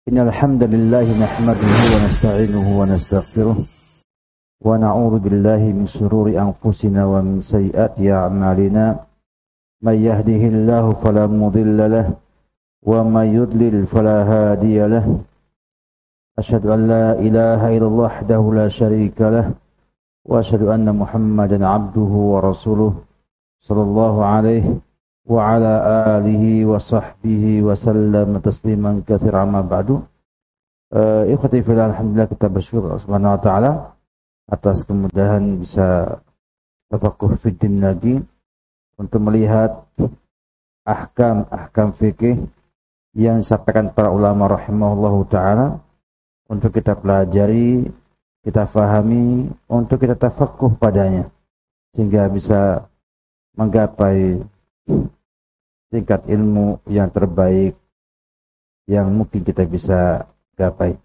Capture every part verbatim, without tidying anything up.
Innal hamdalillah nahmaduhu wa nasta'inuhu wa nastaghfiruh wa na'udzu billahi min shururi anfusina wa min sayyiati a'malina may yahdihillahu fala mudilla lahu wa may yudlil fala hadiya lahu asyhadu an la ilaha illallah wahdahu la syarika lahu wa asyhadu anna Muhammadan 'abduhu wa rasuluh sallallahu alaihi wa ala alihi wa sahbihi wa sallam tasliman katsiran amma ba'du. Uh, ikhwati fillah, alhamdulillah kita bersyukur subhanahu wa ta'ala atas kemudahan bisa tafaqquh fiddin lagi untuk melihat ahkam-ahkam fikih yang disampaikan para ulama rahimahullahu ta'ala untuk kita pelajari, kita fahami, untuk kita tafaqquh padanya sehingga bisa menggapai tingkat ilmu yang terbaik yang mungkin kita bisa gapai.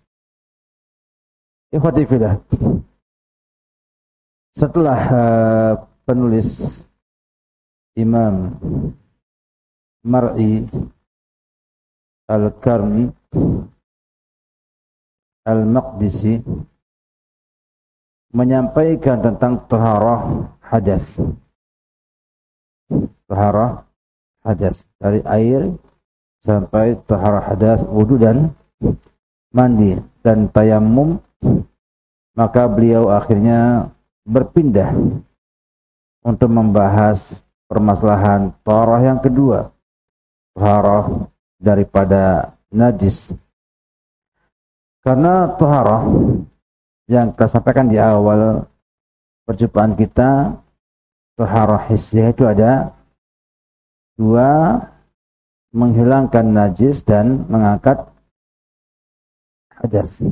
Ikhwati fillah, setelah uh, penulis Imam Mar'i Al-Karmi Al-Maqdisi menyampaikan tentang taharah hadas. Taharah hadas, dari air sampai taharah hadas, wudu dan mandi dan tayammum, maka beliau akhirnya berpindah untuk membahas permasalahan taharah yang kedua, taharah daripada najis. Karena taharah yang kita sampaikan di awal perjumpaan kita, taharah hissiyah itu ada dua, menghilangkan najis dan mengangkat hadas.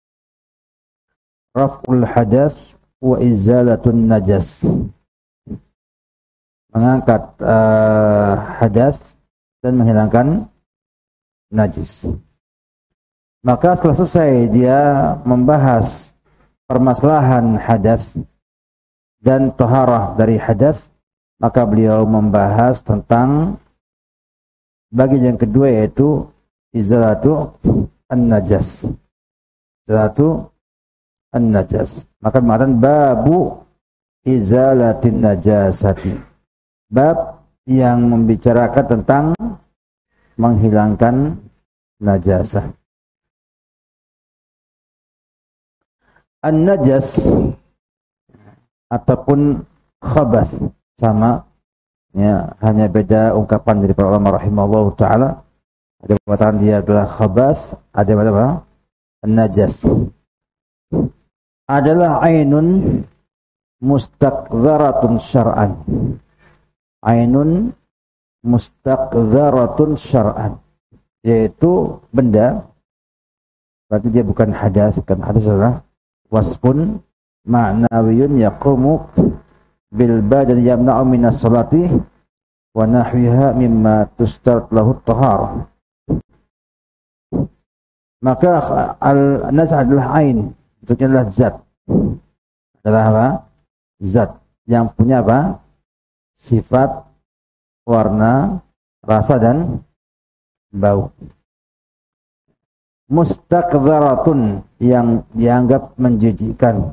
Raf'ul hadas wa izalatun najas. Mengangkat uh, hadas dan menghilangkan najis. Maka setelah selesai dia membahas permasalahan hadas dan taharah dari hadas, maka beliau membahas tentang bagian yang kedua, yaitu izalatu an-najas. Izalatu an-najas. Maka mengatakan babu izalatin najasati. Bab yang membicarakan tentang menghilangkan najasah. An-najas ataupun khabath sama, ya, hanya beda ungkapan dari para ulama rahimahullah ta'ala. Ada yang mengatakan dia adalah khabath, ada yang mengatakan an-najas. Adalah ainun mustaqdharatun syar'an. Ainun mustaqdharatun syar'an, yaitu benda, berarti dia bukan hadas, kan hadas adalah wasfun ma'nawiyun yaqumu bil badan yamna'u minas salati wa nahwiha mimma tustarat lahu at-taharah. Maka al-nas adalah ain, bentuknya adalah zat. Adalah apa? Zat yang punya apa? Sifat, warna, rasa dan bau. Mustaqdharatun, yang dianggap menjijikkan.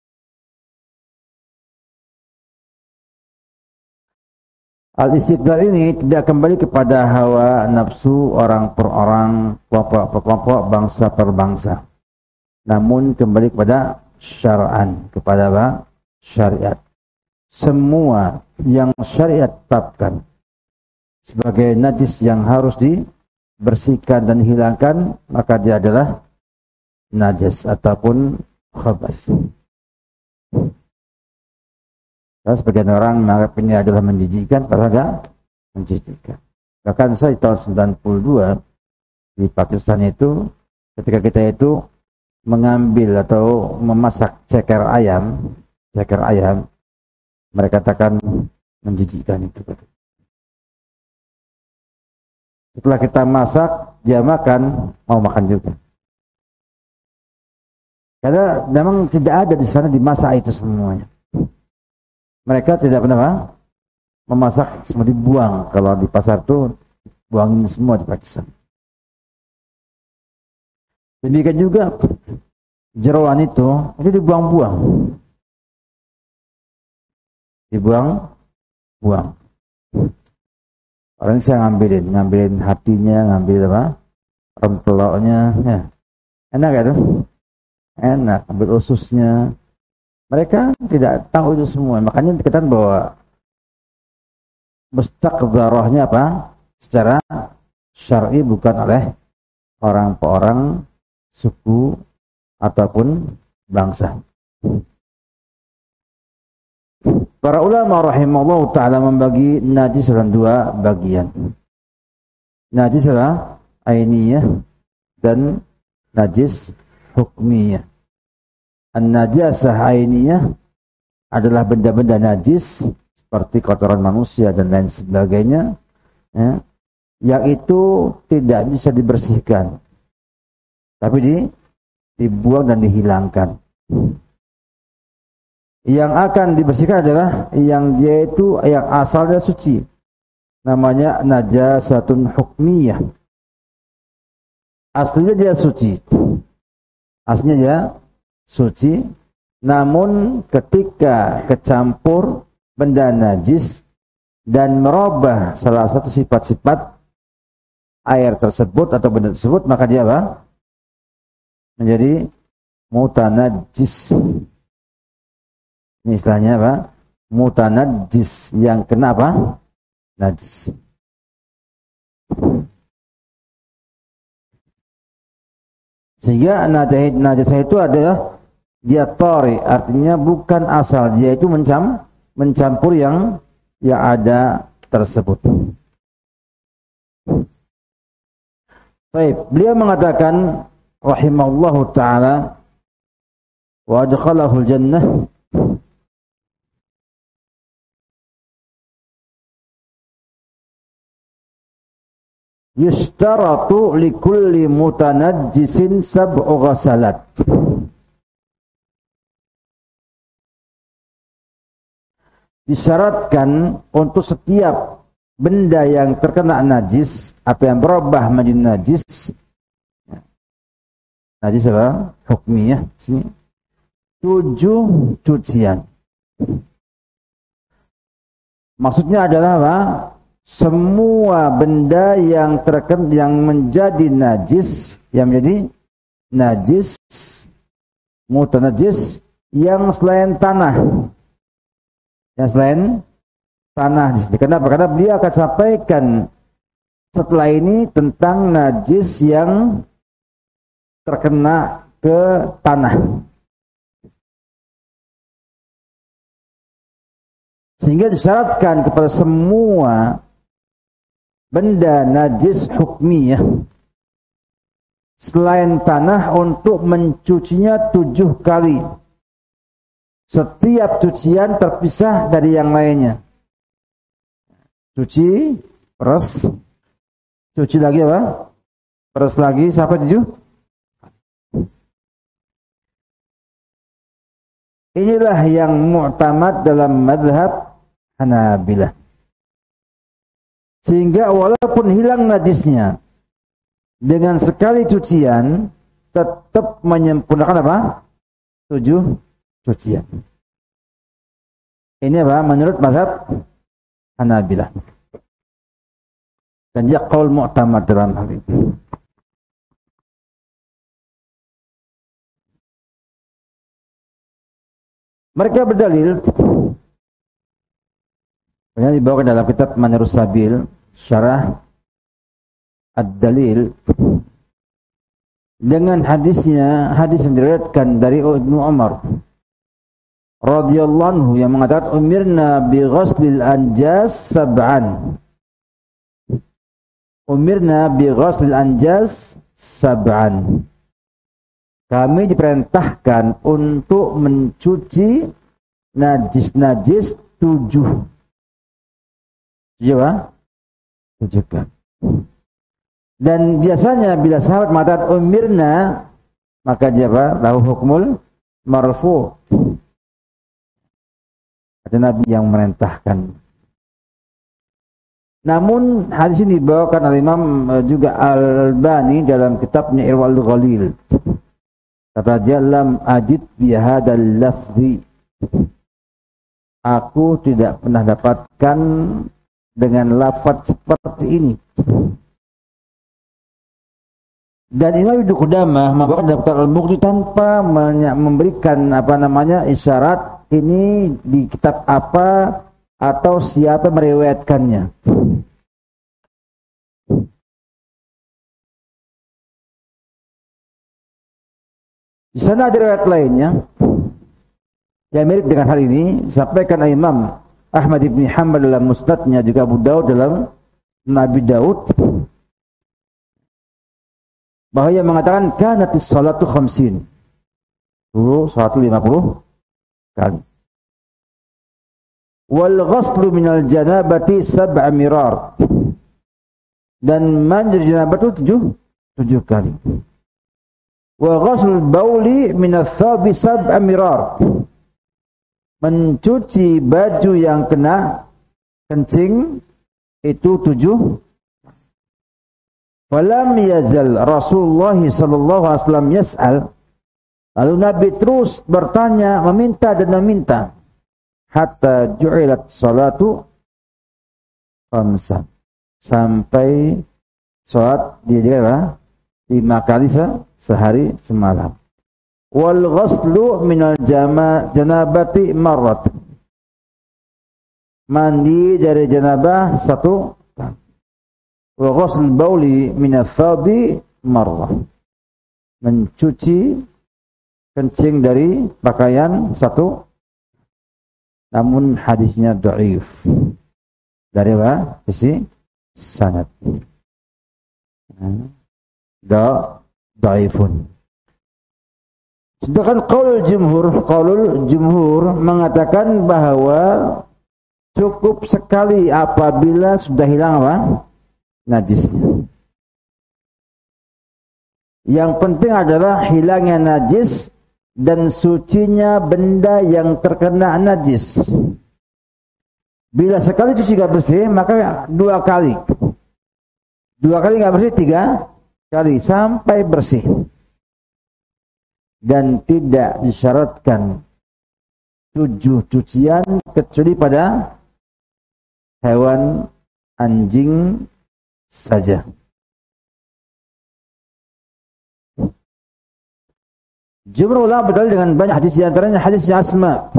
Al-istibdal ini tidak kembali kepada hawa nafsu orang per orang, kelompok per kelompok, bangsa per bangsa, namun kembali kepada syar'an, kepada apa? Syariat. Semua yang syariat tetapkan sebagai najis yang harus dibersihkan dan hilangkan, maka dia adalah najis ataupun khabath. Dan sebagian orang menganggap ini adalah menjijikkan, padahal tidak menjijikkan. Bahkan saya tahun sembilan puluh dua di Pakistan itu, ketika kita itu mengambil atau memasak ceker ayam, ceker ayam, mereka katakan menjijikkan itu. Setelah kita masak, dia makan, mau makan juga. Karena memang tidak ada di sana dimasak itu semuanya. Mereka tidak pernah memasak, semua dibuang. Kalau di pasar itu buangin semua di Pakistan. Demikian juga jeroan itu itu dibuang-buang. Dibuang-buang. Orang saya ngambilin, ngambilin hatinya, ngambil apa? Rempeloknya, ya. Enak ya tuh? Enak, ambil ususnya. Mereka tidak tahu itu semua. Makanya dikatakan bahwa mustaqdarahnya apa? Secara syar'i bukan oleh orang per orang, suku ataupun bangsa. Para ulama rahimahullah ta'ala membagi najis dalam dua bagian. Najis adalah ainiyah dan najis hukmiyah. An-najasah ainiyah adalah benda-benda najis seperti kotoran manusia dan lain sebagainya, ya, yang itu tidak bisa dibersihkan, tapi di, dibuang dan dihilangkan. Yang akan dibersihkan adalah yang dia itu yang asalnya suci, namanya najasatun hukmiyah. Aslinya dia suci, aslinya dia suci, namun ketika kecampur benda najis dan merubah salah satu sifat-sifat air tersebut atau benda tersebut, maka dia apa? Menjadi mutanajjis. Ini istilahnya apa? Mutanajjis, yang kena apa? Najis. Sehingga najis najis itu adalah dia tori, artinya bukan asal, dia itu mencam, mencampur yang yang ada tersebut. Baik, beliau mengatakan rahimallahu taala wa adkhalahu al-jannah yustaratu likulli mutanajjisin sab'u ghasalat. Disyaratkan untuk setiap benda yang terkena najis atau yang berubah menjadi najis. Najis apa? Hukmiyah sini. Tujuh cucian. Maksudnya adalah apa? Semua benda yang terkena yang menjadi najis, yang menjadi najis, mutanajis, yang selain tanah. Yang selain tanah di sini. Kenapa? Karena beliau akan sampaikan setelah ini tentang najis yang terkena ke tanah. Sehingga disyaratkan kepada semua benda najis hukmiyah selain tanah untuk mencucinya tujuh kali. Setiap cucian terpisah dari yang lainnya. Cuci, peres, cuci lagi apa? Peres lagi, sampai tujuh. Inilah yang mu'tamad dalam madhab Hanabilah. Sehingga walaupun hilang najisnya, dengan sekali cucian, tetap menyempurnakan apa? Tujuh cucian. Ini apa? Menurut mazhab Hanabilah. Dan dia qaul mu'tamad dalam hal ini. Mereka berdalil, yang dibawakan dalam kitab Manarus Sabil, syarah Ad-Dalil, dengan hadisnya, hadis yang diriwayatkan dari Ibnu Umar radhiyallahu anhu yang mengatakan umirna bi ghaslil anjas sab'an. Umirna bi ghaslil anjas sab'an. Kami diperintahkan untuk mencuci najis-najis tujuh. Tujuh apa? Tujuh kan. Dan biasanya bila sahabat mengatakan umirna, maka dia apa? Lahu hukmul marfu'. Ada Nabi yang merintahkan. Namun hadis ini dibawakan oleh Imam juga Al-Albani dalam kitabnya Irwal Ghalil. Kata dia, lam ajid bihadal lafzi. Aku tidak pernah dapatkan dengan lafaz seperti ini. Dan Imam Ibnu Qudamah membawakan dalam Al-Mughni tanpa memberikan apa namanya isyarat ini di kitab apa atau siapa meriwayatkannya. Di sana ada riwayat lainnya yang mirip dengan hal ini, disampaikan Imam Ahmad bin Hanbal dalam Musnadnya, juga Abu Daud dalam Nabi Daud, bahwa yang mengatakan kanatis salatu khamsin. Dulu salat lima puluh kali. Wal ghuslu minal janabati sab'a mirar. Dan mandi janabah itu tujuh, tujuh kali. Wa ghusl bauli minas thabi sab'a mirar. Mencuci baju yang kena kencing itu tujuh. Falam yazal Rasulullah sallallahu alaihi wasallam yas'al. Lalu Nabi terus bertanya, meminta dan meminta. Hatta ju'ilat salatu khamsan. Sampai salat dia dia lima kali sehari semalam. Wal ghuslu minal janabati marrat. Mandi dari janabah satu. Wa ghusl bauli minal thabi marrah. Mencuci kencing dari pakaian satu. Namun hadisnya dhaif. Dari apa? Sisi sanad. Da dhaifun. Sedangkan qaulul jumhur, qaulul jumhur mengatakan bahwa cukup sekali apabila sudah hilang apa? Najisnya. Yang penting adalah hilangnya najis dan sucinya benda yang terkena najis. Bila sekali cuci tidak bersih, maka dua kali. Dua kali tidak bersih, tiga kali sampai bersih. Dan tidak disyaratkan tujuh cucian kecuali pada hewan anjing saja. Jumhur ulama berdalil dengan banyak hadis, di antaranya hadis Asma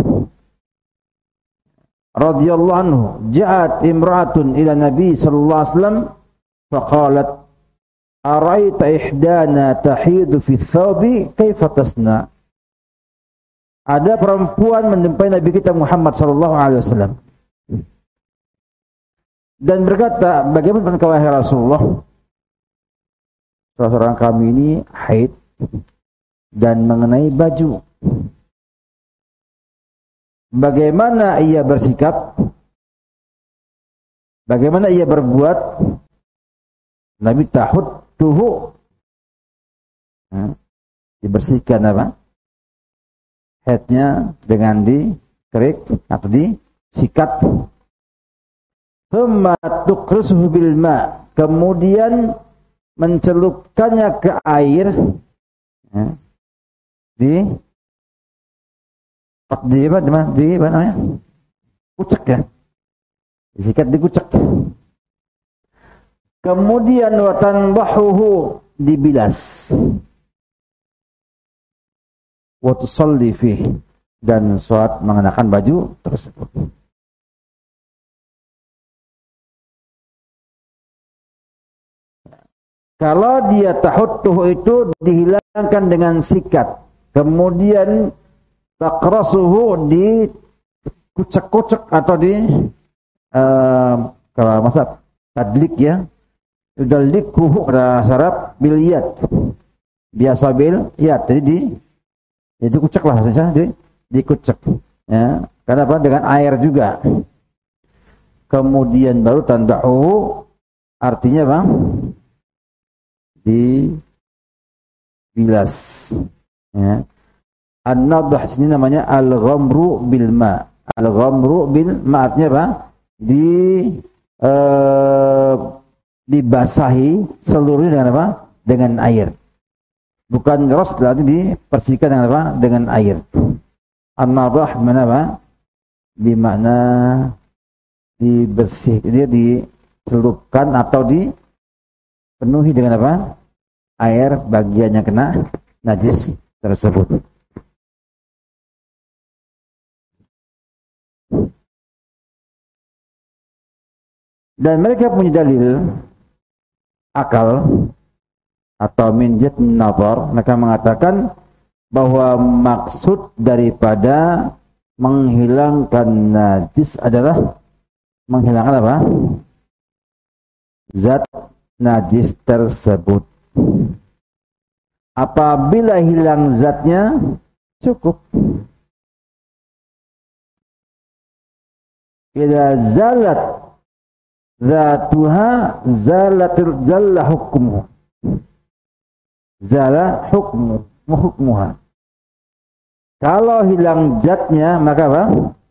radhiyallahu anhu, ja'at imra'atun ila Nabi sallallahu alaihi wasallam faqalat araita ihdana tahidu fi thawbi kaifa tasna. Ada perempuan menjumpai Nabi kita Muhammad sallallahu alaihi wasallam dan berkata, bagaimana engkau wahai Rasulullah? Salah seorang kami ini haid dan mengenai baju. Bagaimana ia bersikap? Bagaimana ia berbuat? Nabi tahud tuhu. Nah, dibersihkan apa? Headnya dengan dikerik atau disikat. Thumma tukrisuhu bil ma. Kemudian mencelupkannya ke air. Ya. Di di apa di apa namanya? Kucek ya. Disikat dikucek. Kemudian watan bahuhu dibilas. Wa tusalli fihi, dan salat mengenakan baju tersebut. Kalau dia tahuttuh itu dihilangkan dengan sikat. Kemudian takrasuhu dikucek-kucek atau di uh, kalau masa tadlik ya, tudallikuhu pada saraf bil yad, biasa bil yad, jadi di itu kucek lah maksudnya, di dikucek ya, karena apa? Dengan air juga. Kemudian baru tandahu, artinya apa? Dibilas. Ya. An-nadh sini namanya al-ghamru bil ma. Al-ghamru bil ma artinya apa? Di uh, dibasahi seluruhnya dengan apa? Dengan air. Bukan ros, berarti dibersihkan dengan apa? Dengan air. An-nadhah mana apa? Di makna dibersih, dia dicelupkan atau dipenuhi dengan apa? Air bagian yang kena najis tersebut. Dan mereka punya dalil akal atau minjat nazar, mereka mengatakan bahwa maksud daripada menghilangkan najis adalah menghilangkan apa? Zat najis tersebut. Apabila hilang zatnya, cukup. Idza zalat zatuha zalatul zalla hukmuha. Zala hukmu hukmuha. Kalau hilang zatnya, maka apa?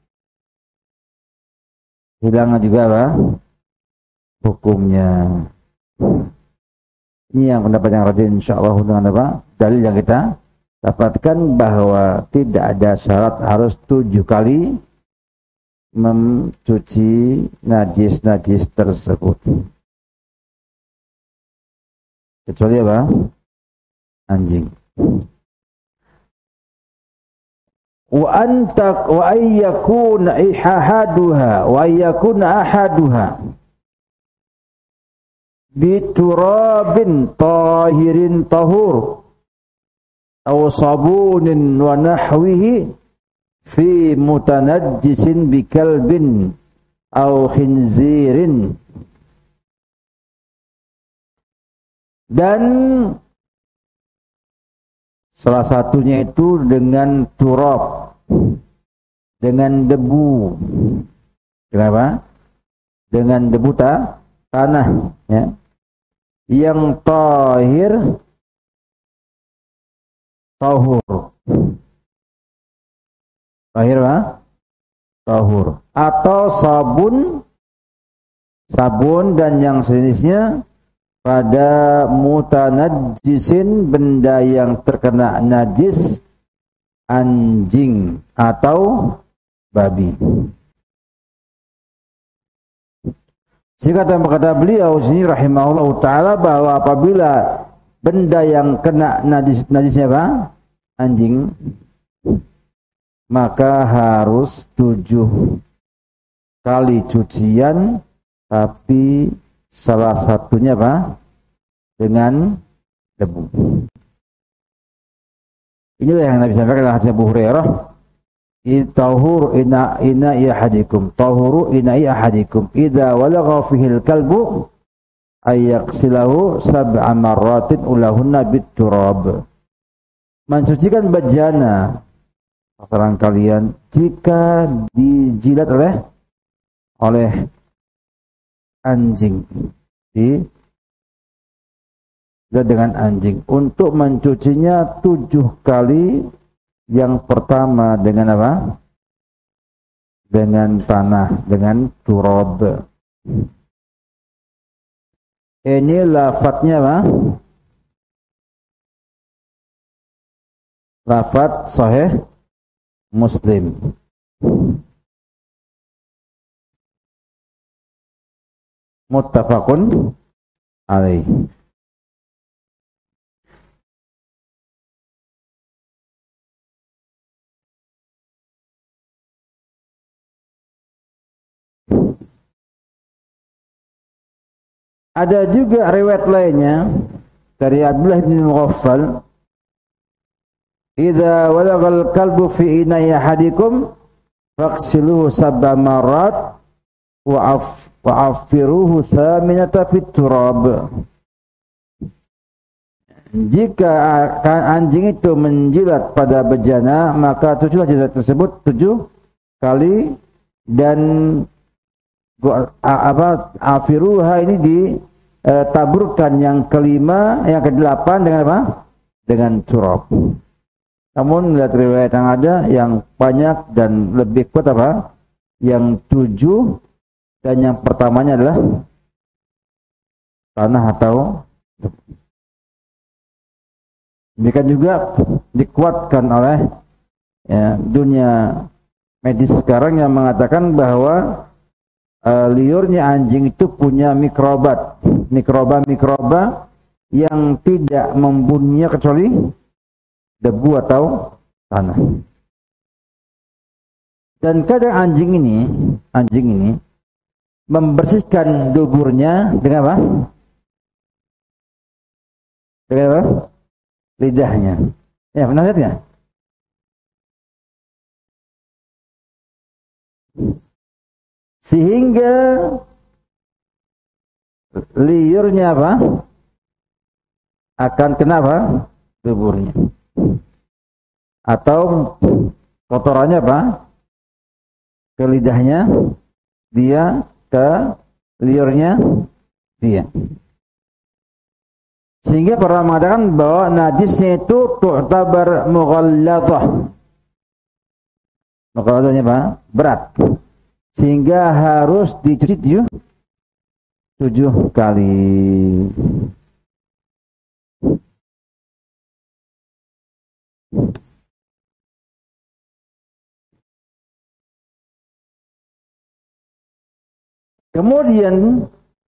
Hilang juga apa? Hukumnya. Ini yang pendapat yang rajih insyaallah dengan apa? Dalil yang kita dapatkan bahwa tidak ada syarat harus tujuh kali mencuci najis-najis tersebut. Kecuali apa? Anjing. Wa anta wa ayyakuna ihahaduha wa ayyakuna ahaduha biturabin tahirin tahur aw sabunin wa nahwihi fi mutanajjisin bikalbin aw khinzirin. Dan salah satunya itu dengan turab, dengan debu. Kenapa? Dengan debu ta, tanah, ya, yang tahir, tahur, tahir apa? Tahur, atau sabun, sabun dan yang sejenisnya pada mutanajjisin, benda yang terkena najis, anjing atau babi. Sehingga kata beliau sini rahimahullah taala bahwa apabila benda yang kena najis, najisnya apa? Anjing, maka harus tujuh kali cucian, tapi salah satunya apa? Dengan debu. Inilah yang Nabi sampaikan dalam hadis Abu Hurairah, "Tahur ina ina ahadikum, tahuru ina ahadikum, idza walagha fihi al-kalbu ayaghsilahu sab'a marratin ulahunna bit-turab." Mensucikan bejana seorang kalian jika dijilat oleh oleh anjing, di dengan anjing, untuk mencucinya tujuh kali. Yang pertama dengan apa? Dengan tanah, dengan turab. Ini lafadznya apa? Lafadz sahih Muslim. Muttafaqun alaih. Ada juga riwayat lainnya dari Abdullah bin Mughaffal, "Idza walagal kalbu fi ina'i ahadikum faghsiluhu sab'a marrat wa afiruhu thaminata fit turab." Jika anjing itu menjilat pada bejana, maka tujuhlah jilat tersebut tujuh kali, dan apa afiruha ini ditaburkan yang kelima, yang kedelapan dengan apa? Dengan turab. Namun melihat riwayat yang ada yang banyak dan lebih kuat apa? Yang tujuh, dan yang pertamanya adalah tanah atau demikian juga dikuatkan oleh ya, dunia medis sekarang yang mengatakan bahwa uh, liurnya anjing itu punya mikrobat, mikroba-mikroba yang tidak membunuhnya kecuali debu atau tanah. Dan kadang anjing ini, anjing ini membersihkan duburnya dengan apa? Dengan apa? Lidahnya. Ya, pernah lihat ya? Sehingga liurnya apa? Akan kenapa? Duburnya. Atau kotorannya apa? Ke lidahnya dia, ke liurnya dia. Sehingga para mengatakan bahwa najisnya itu tu'tabar mughalladah. Mughalladahnya apa? Berat. Sehingga harus dicuci tujuh, tujuh kali. Kemudian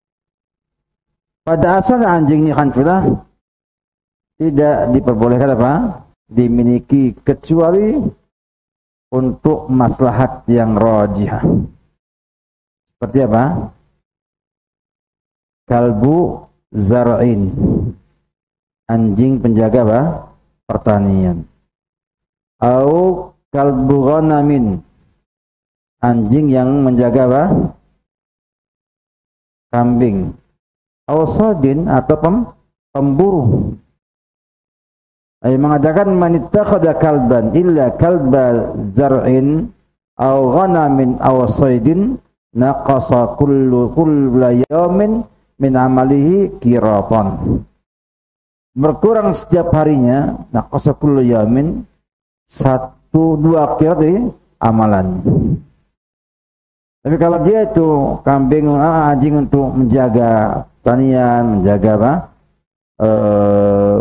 pada asalnya anjing ini khanfilah tidak diperbolehkan apa? Dimiliki kecuali untuk maslahat yang rajihah. Seperti apa? Kalbu zar'in. Anjing penjaga apa? Pertanian. Au kalbu ghanamin. Anjing yang menjaga apa? Kambing. Au sadin atau pem, pemburu. Ay mengatakan man ittakhadha kalban illa kalba zar'in au ghanamin au saydin naqasa kullu kullu yawmin min amalihi qiratan. Berkurang setiap harinya naqasa kullu yawmin satu dua qirat dari amalannya. Tapi kalau dia itu kambing anjing untuk menjaga tanian, menjaga apa? Eh,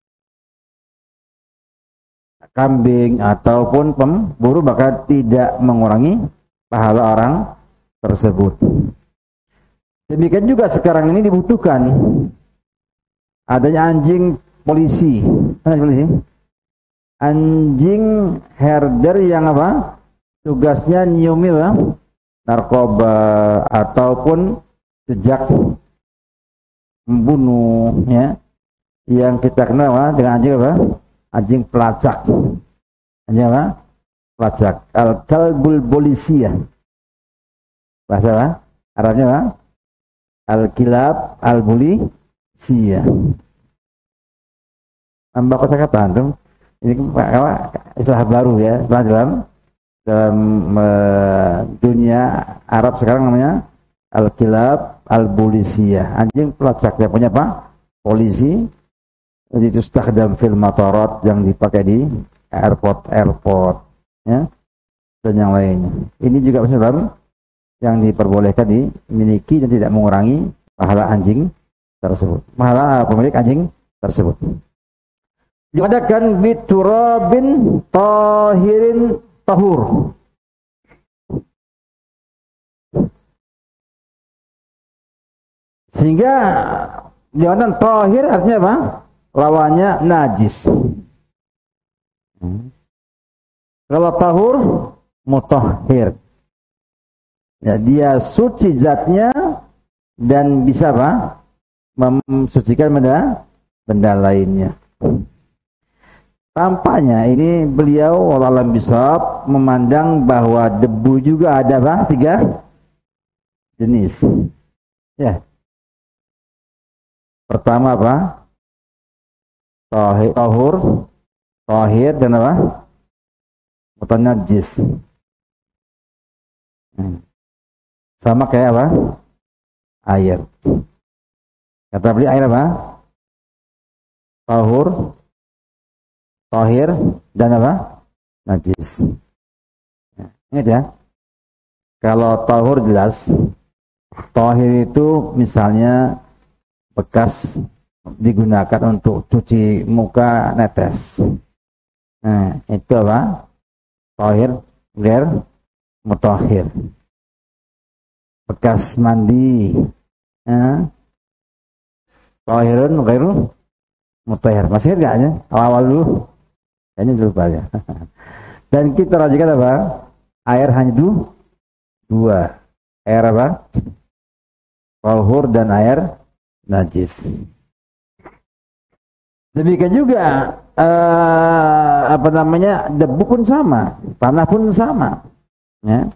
kambing ataupun pemburu bakal tidak mengurangi pahala orang tersebut. Demikian juga sekarang ini dibutuhkan adanya anjing polisi. Anjing herder yang apa? Tugasnya nyiumi apa? Narkoba ataupun jejak membunuh ya. Yang kita kenal apa? Dengan anjing apa? Anjing pelacak. Anjing apa? Pelacak. Al-kalbul polisiyah. Bahasa apa? Arabnya apa? Al-kilab al-bulisiyah. Tambah kata-kata antum. Ini apa? Istilah baru ya, istilah dalam dalam uh, dunia Arab sekarang namanya al-kilab al-bulisiyah. Anjing pelacak yang punya apa? Polisi. Jadi itu istikhdam fil matarat yang dipakai di airport-airport ya, dan yang lainnya. Ini juga sebab yang diperbolehkan dimiliki dan tidak mengurangi pahala anjing tersebut. Pahala pemilik anjing tersebut. Diadakan biturabin tahirin tahur. Sehingga diadakan tahir artinya apa? Lawannya najis. Hmm. Kalau tahur mutahhir. Ya, dia suci zatnya dan bisa apa? Mensucikan benda benda lainnya. Tampaknya ini beliau wallahualam bisawab memandang bahwa debu juga ada apa? Tiga jenis. Ya. Pertama apa? Tahir, tahur, tahir dan apa? Mutanajjis. Hmm. Sama kayak apa? Air. Kata beli air apa? Tahur, tahir dan apa? Najis. Nah, ingat ya. Kalau tahur jelas. Tahir itu misalnya bekas digunakan untuk cuci muka netes. Nah, itu apa? Tahir, ghair mutahhir. Bekas mandi, eh, tahirun ghairu mutahhir. Masih ingat enggak ya? Awal-awal dulu. Ini dulu ya. Dan kita rajikan apa? Air hanya du, dua. Air apa? Tahur dan air najis. Demikian juga eh, apa namanya, debu pun sama, tanah pun sama, ya.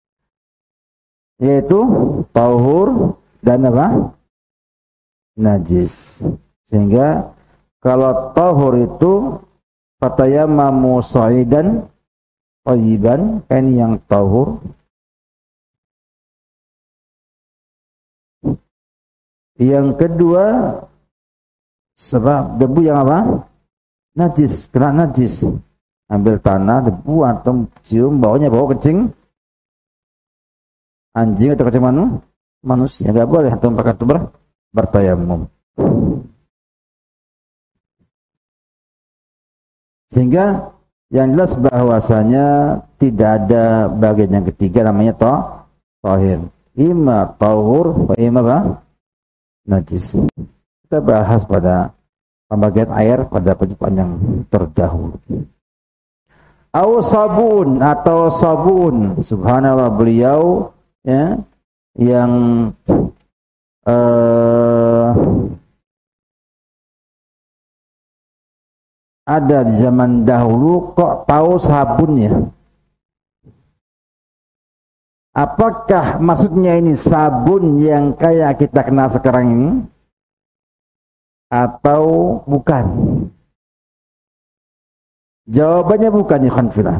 Yaitu tahur dan apa? Najis. Sehingga kalau tahur itu fatayammamu sha'idan thayyiban, kan yang tahur. Yang kedua, sebab debu yang apa? Najis, kena najis. Ambil tanah, debu atau cium, baunya bau kencing anjing atau kencing manu, manusia, enggak boleh atau pakai tuber bertayamum. Sehingga yang jelas bahwasanya tidak ada bagian yang ketiga namanya toh tahir. Ima tahur, wa ima apa? Najis. Kita bahas pada pembagian air pada penjelasan yang terdahulu. Au sabun atau sabun, subhanallah, beliau ya yang uh, ada di zaman dahulu kok tahu sabunnya. Apakah maksudnya ini sabun yang kayak kita kenal sekarang ini atau bukan? Jawabannya bukan, ya khanfilah.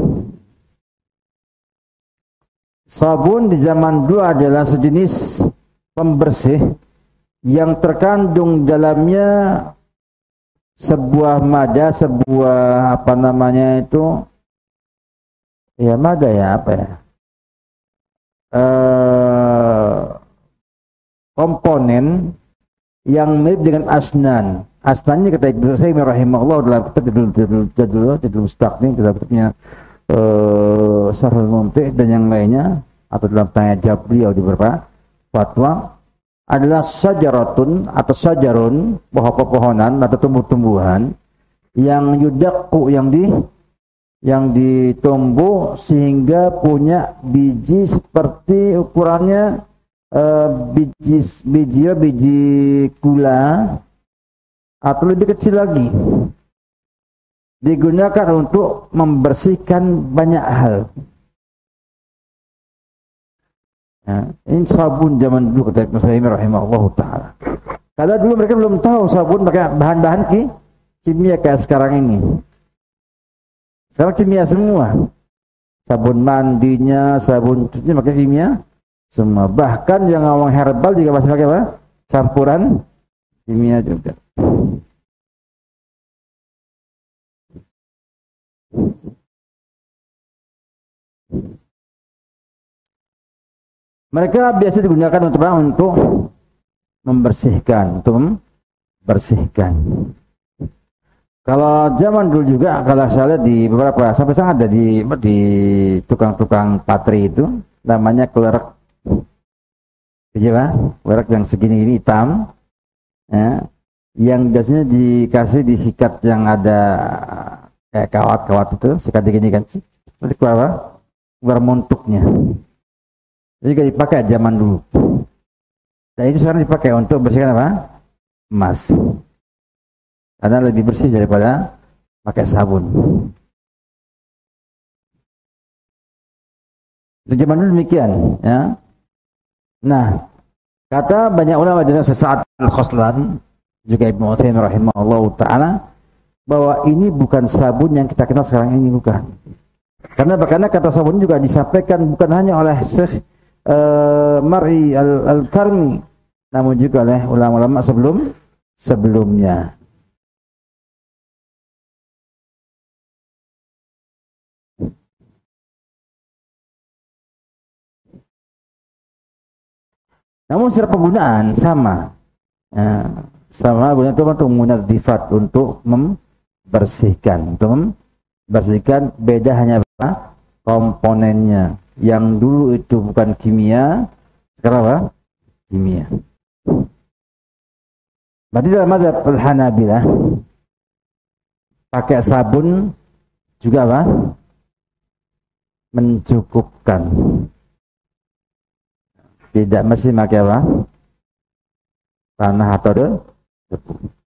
Sabun di zaman dulu adalah sejenis pembersih yang terkandung dalamnya sebuah mada, sebuah apa namanya itu, ya mada ya apa ya, eh, komponen yang mirip dengan asnan. Asnannya kata Ibnu Utsaimin rahimahullah dalam kitab judul judul judul Mustaqni, kitabnya Uh, Syarhul Mumti' dan yang lainnya, atau dalam tanya jawab beliau di beberapa fatwa, adalah sajaratun atau sajarun, pohon-pohonan atau tumbuh-tumbuhan yang yudaku, yang di yang ditumbuh sehingga punya biji seperti ukurannya uh, biji biji biji gula atau lebih kecil lagi. Digunakan untuk membersihkan banyak hal. Ya, ini sabun zaman dulu kata Ibnu Utsaimin rahimahullah taala. Karena dulu mereka belum tahu sabun pakai bahan-bahan ki, kimia kayak sekarang ini. Sekarang kimia semua. Sabun mandinya, sabun cucinya pakai kimia semua. Bahkan yang ngomong herbal juga masih pakai apa? Campuran kimia juga. Mereka biasa digunakan untuk apa? Untuk membersihkan, untuk membersihkan. Kalau zaman dulu juga, kalau saya lihat di beberapa, sampai sekarang ada di di tukang-tukang patri itu, namanya kelerek. Coba, kelerek yang segini-gini hitam, ya, yang biasanya dikasih disikat yang ada kayak kawat-kawat itu, sikat gini kan, seperti apa? Keluar muntuknya. Jadi kalau dipakai zaman dulu. Dan itu sekarang dipakai untuk bersihkan apa? Emas. Karena lebih bersih daripada pakai sabun. Di zaman dulu demikian, ya. Nah, kata banyak ulama dari Sa'ad Al-Khoslan, juga Ibnu Utsaimin rahimahullah taala, bahwa ini bukan sabun yang kita kenal sekarang ini, bukan. Karena karena kata sabun juga disampaikan bukan hanya oleh Syekh Uh, Mar'i Al-Karmi, namun juga oleh ulama-ulama sebelum sebelumnya. Namun secara penggunaan sama. Nah, sama guna itu untuk munadzifat, untuk membersihkan, untuk membersihkan. Beda hanya apa? Komponennya. Yang dulu itu bukan kimia, sekarang apa? Kimia. Berarti dalam mazhab Hanabilah pakai sabun juga apa? Mencukupkan. Tidak mesti pakai apa? Tanah atau debu.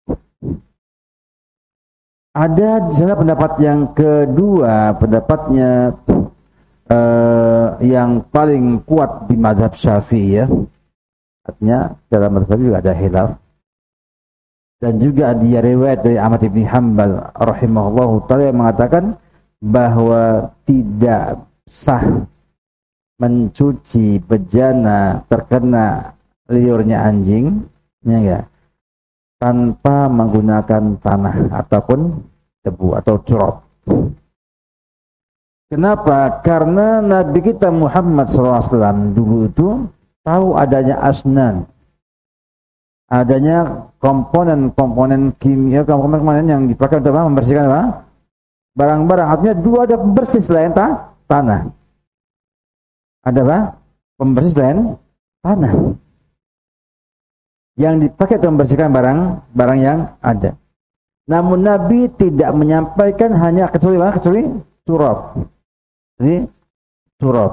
Ada di sana pendapat yang kedua, pendapatnya eh, yang paling kuat di mazhab Syafi'i ya. Artinya dalam mazhab juga ada khilaf. Dan juga dia riwayat dari Ahmad bin Hanbal rahimahullahu taala yang mengatakan bahwa tidak sah mencuci bejana terkena liurnya anjing, ya enggak, tanpa menggunakan tanah ataupun debu atau turab. Kenapa? Karena Nabi kita Muhammad shallallahu alaihi wasallam dulu itu tahu adanya asnan, adanya komponen-komponen kimia, komponen-komponen yang dipakai untuk apa? Membersihkan apa? Barang-barang. Artinya dua ada pembersih selain ta tanah. Ada apa? Pembersih selain tanah. Yang dipakai untuk membersihkan barang-barang yang ada. Namun Nabi tidak menyampaikan hanya kecuali apa? Kecuali turab. Jadi turab.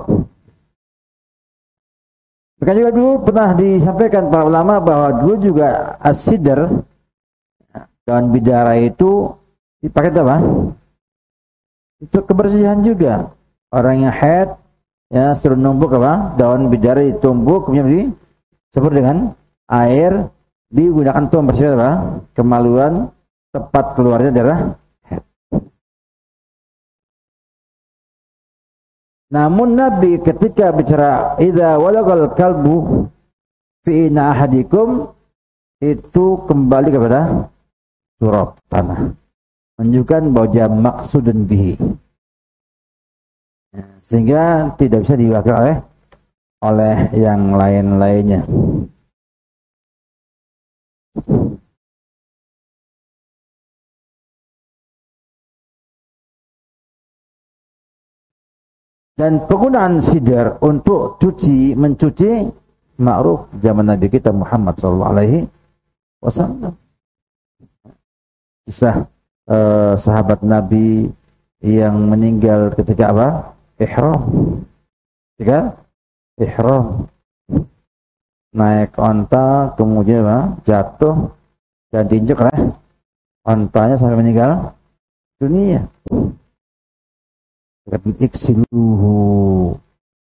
Bahkan juga dulu pernah disampaikan para ulama bahwa dulu juga as-sidr, daun bidara itu dipakai apa? Untuk kebersihan juga. Orang yang haid ya suruh numbuk apa? Daun bidara ditumbuk kemudian disebut dengan air, digunakan untuk membersihkan apa? Kemaluan tepat keluarnya darah haid. Namun Nabi ketika bicara idza walagal kalbu fi ina ahadikum, itu kembali kepada turab, tanah. Menunjukkan bahwa dia maksudun bihi. Sehingga tidak bisa diwakil oleh oleh yang lain-lainnya. Dan penggunaan sidar untuk cuci, mencuci ma'ruf zaman Nabi kita Muhammad sallallahu alaihi wasallam. Kisah eh, sahabat Nabi yang meninggal ketika apa? Ihram. Ketika ihram. Naik onta, kemudian apa? Jatuh dan diinjak oleh ontanya sampai meninggal dunia. Iksiluhu,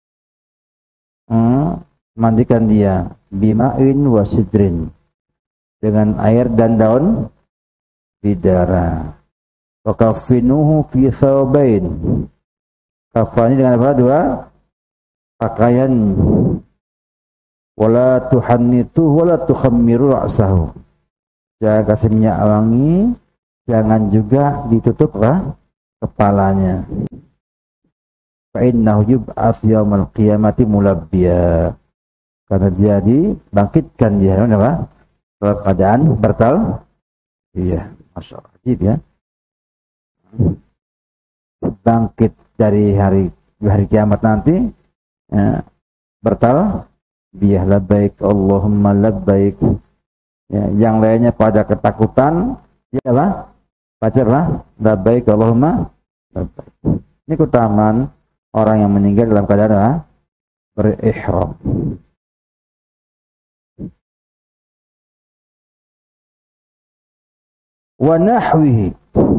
hmm, mandikan dia bima'in wasidrin, dengan air dan daun bidara. Wa kafinuhu fi thawbain, kafani dengan apa? Dua pakaian. Wala tuhannitu wala tukhammiru ra'sahu, jangan kasih minyak wangi, jangan juga ditutup lah kepalanya. Fa'innahu yub'ats yaumal qiyamati mulabbiya, karena dia dibangkitkan di hari apa? Dalam keadaan bertal. Iya, masya Allah, ajib ya. Bangkit dari hari hari kiamat nanti ya, bertal biyah, labbaik Allahumma labbaik. Ya, yang lainnya pada ketakutan, ya apa? Baca apa? Labbaik Allahumma labbaik. Ini keutamaan orang yang meninggal dalam keadaan apa? Berihram. Wa nahwihi.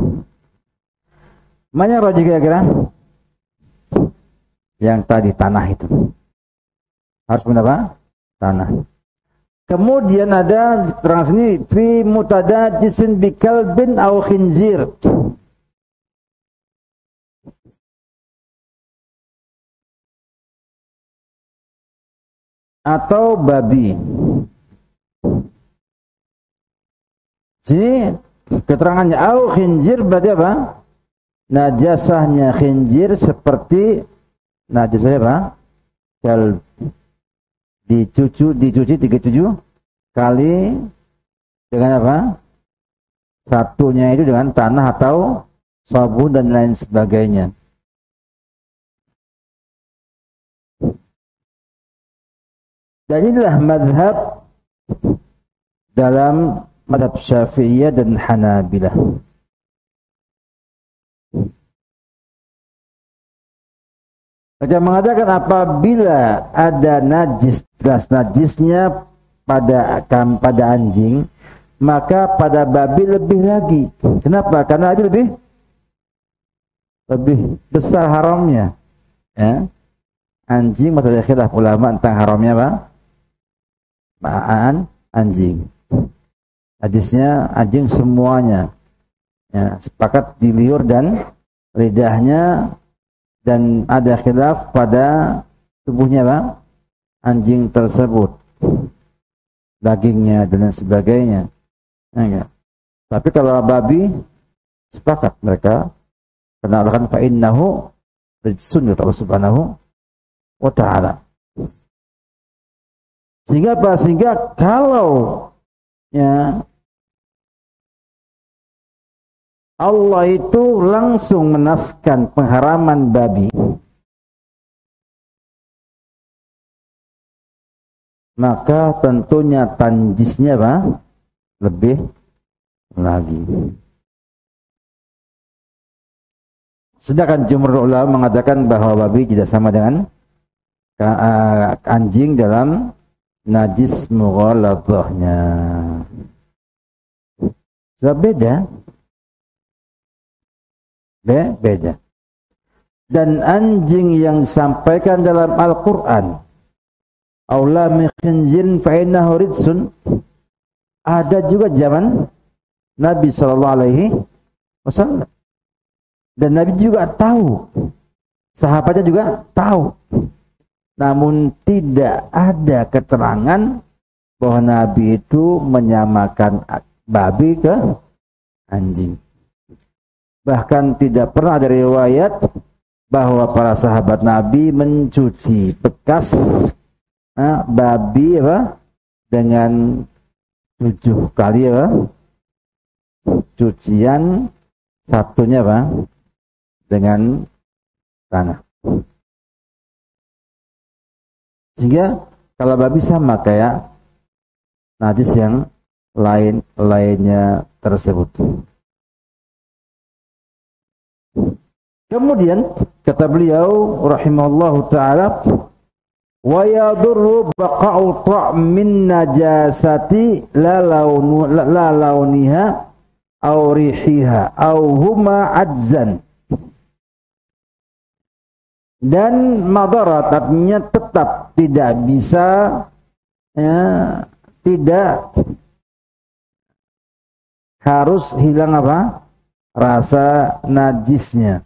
Mana roji kira-kira? Yang tadi tanah itu. Harus benar apa? Tanah. Kemudian ada terang sini fi mutadajisin bi kalbin aw khinzir. Atau babi. Sini keterangannya au khinzir berarti apa? Najasahnya khinzir seperti najasahnya apa? Kalb. Dicuci, dicuci tiga puluh tujuh kali Dengan apa? Satunya itu dengan tanah atau sabun dan lain sebagainya. Dan inilah madhab dalam madhab Syafi'iyah dan Hanabilah. Mereka mengatakan apabila ada najis, jelas najisnya pada pada anjing, maka pada babi lebih lagi. Kenapa? Karena babi lebih lebih besar haramnya. Ya. Anjing masalah khilaf ulama tentang haramnya apa? Baan anjing. Hadisnya anjing semuanya. Ya, sepakat di liur dan lidahnya, dan ada khilaf pada tubuhnya Bang, anjing tersebut, dagingnya dan sebagainya. Ya, tapi kalau babi sepakat mereka, karena Allah kan fa innahu rijsun Allah Subhanahu wa taala. Sehingga apa? Sehingga kalau ya Allah itu langsung menaskan pengharaman babi, maka tentunya tanjisnya apa? Lebih lagi. Sedangkan jumhur ulama mengatakan bahwa babi tidak sama dengan anjing dalam najis mughaladzahnya. Sebab beda. Be, beda. Dan anjing yang disampaikan dalam Al-Quran, aula min khinzin fa innahu rijsun, ada juga zaman Nabi sallallahu alaihi wasallam. Dan Nabi juga tahu, sahabatnya juga tahu. Namun tidak ada keterangan bahwa Nabi itu menyamakan babi ke anjing. Bahkan tidak pernah ada riwayat bahwa para sahabat Nabi mencuci bekas eh, babi apa, dengan tujuh kali apa, cucian, satunya apa, dengan tanah. Sehingga kalau babi sama kayak najis yang lain-lainnya tersebut. Kemudian kata beliau rahimahullahu taala, wa yadurru baqa'u ta'min najasati la launu la launiha aw rihiha aw huma adzan. Dan madarat artinya tetap tidak bisa ya, tidak harus hilang apa? Rasa najisnya.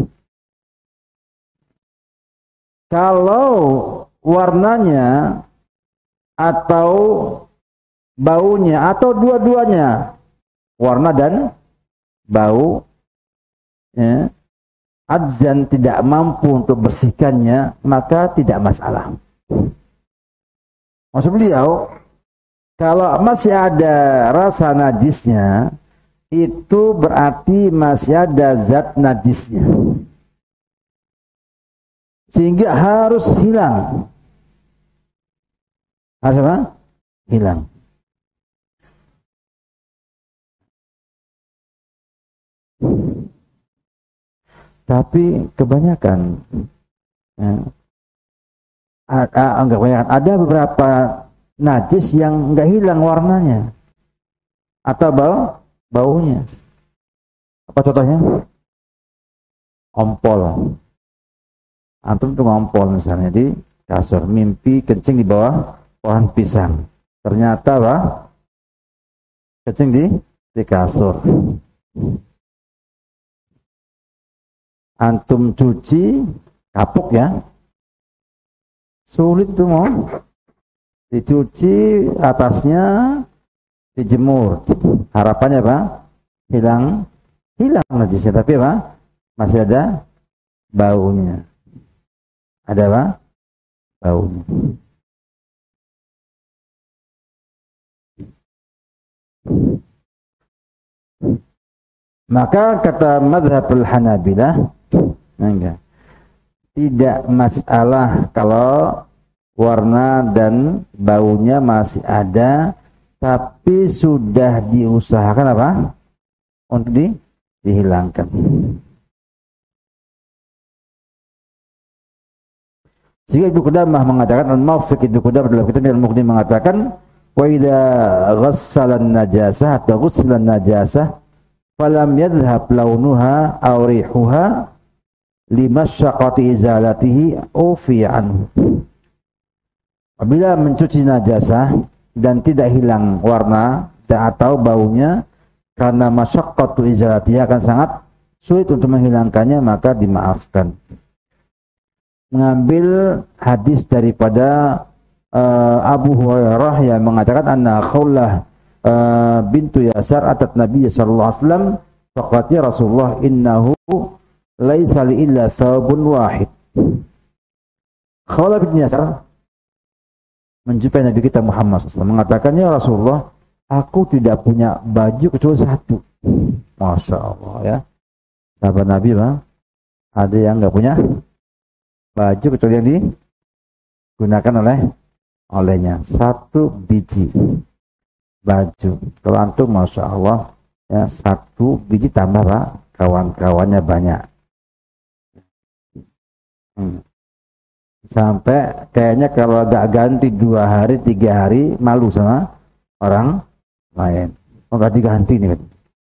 Kalau warnanya atau baunya atau dua-duanya, warna dan bau, ya, adzan tidak mampu untuk bersihkannya, maka tidak masalah. Maksud beliau, kalau masih ada rasa najisnya, itu berarti masih ada zat najisnya, sehingga harus hilang. Harus apa? Hilang. Tapi kebanyakan, ya, enggak kebanyakan, ada beberapa najis yang enggak hilang warnanya atau bau baunya. Apa contohnya? Ompol. Antum tuh ngompol misalnya di kasur, mimpi kencing di bawah pohon pisang. Ternyata apa? Kencing di di kasur. Antum cuci, kapuk ya. Sulit tuh mau. Dicuci atasnya, dijemur. Harapannya apa? Hilang hilang najisnya, tapi apa? Masih ada baunya. Ada apa? Baunya. Maka kata mazhabul Hanabilah, enggak, tidak masalah kalau warna dan baunya masih ada, tapi sudah diusahakan apa? Untuk di, dihilangkan. Sehingga Ibnu Qudamah mengatakan, Al-Muwaffiq Ibnu Qudamah dalam kitab Al-Mughni mengatakan, wa idza ghassala an-najasah atau ghusla an-najasah falam yadhhab launuha aw rihuha limasyaqqati izalatihi ufiya anhu. Apabila mencuci najasah dan tidak hilang warna atau baunya karena masyaqqatu izalatihi akan sangat sulit untuk menghilangkannya, maka dimaafkan. Mengambil hadis daripada uh, Abu Hurairah yang mengatakan anna Khawlah uh, bintu Yasar atat Nabi sallallahu alaihi wasallam faqala ya Rasulullah innahu laisa li illa thawbun wahid. Khawlah bintu Yasar menjumpai Nabi kita Muhammad sallallahu alaihi wasallam mengatakan, ya Rasulullah, aku tidak punya baju kecuali satu. Masya Allah ya. Sahabat Nabi lah, ada yang enggak punya baju kecuali yang digunakan oleh olehnya, satu biji baju. Kalau antum masya Allah ya, satu biji tambah pak, kawan-kawannya banyak. Hmm. Sampai kayaknya kalau agak ganti dua hari tiga hari malu sama orang lain. Oh gak diganti nih kan.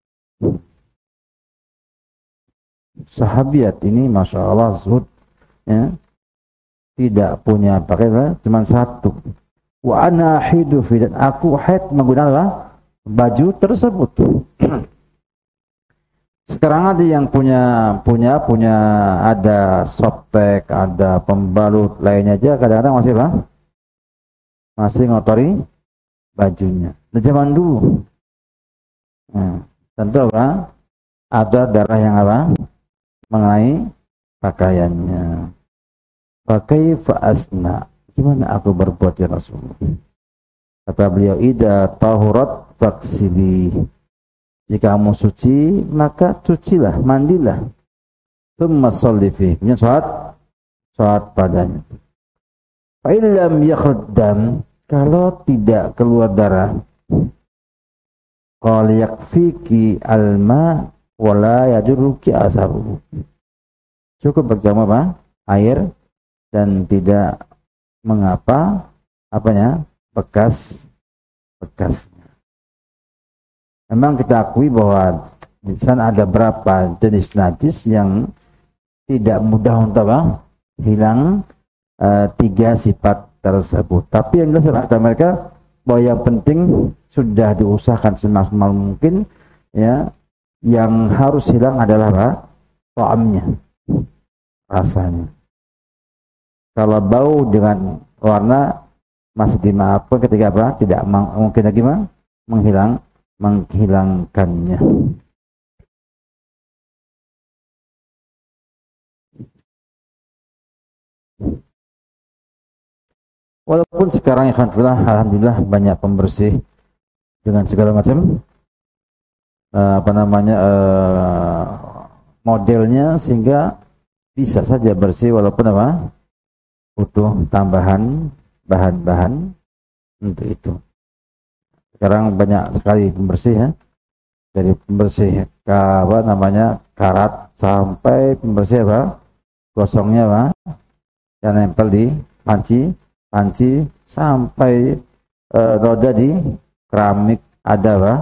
Sahabiat ini masya Allah zuhud ya, tidak punya pakaian cuma satu. Wa ana hidu fi, dan aku haid menggunakan baju tersebut. Sekarang ada yang punya punya punya ada softtek, ada pembalut lainnya aja kadang-kadang masih apa? Masih ngotori bajunya. Di zaman dulu. Nah, tentu apa? Ada darah yang apa? Mengenai pakaiannya. Pakai fa'asna, gimana aku berbuat ya Rasulullah? Kata beliau, idza tahurat faksili, jika kamu suci maka cucilah, mandilah. Tsumma sholli fi, kemudian salat salat padanya. Fa illam yakhruj dam, kalau tidak keluar darah, qala yakfiki alma wala yajurruki asaruhu, cukup berjamah apa? Air dan tidak mengapa apanya bekas bekasnya. Memang kita akui bahwa di sana ada berapa jenis najis yang tidak mudah untuk apa? Hilang uh, tiga sifat tersebut. Tapi yang jelas kata mereka bahwa yang penting sudah diusahakan semaksimal mungkin ya, yang harus hilang adalah apa? Ta'amnya, rasanya. Kalau bau dengan warna masih dimaafkan ketika apa? Tidak mungkin lagi menghilang, menghilangkannya. Walaupun sekarang ya alhamdulillah banyak pembersih dengan segala macam uh, apa namanya uh, modelnya, sehingga bisa saja bersih walaupun apa? Butuh tambahan bahan-bahan untuk itu. Sekarang banyak sekali pembersih ya, dari pembersih apa namanya karat sampai pembersih apa gosongnya apa yang nempel di panci panci sampai e, roda di keramik ada apa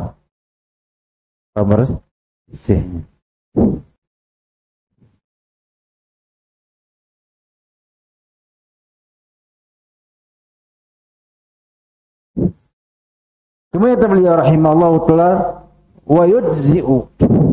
pembersihnya. Kemudian kata beliau rahimahullah ta'ala, wa yujzi'u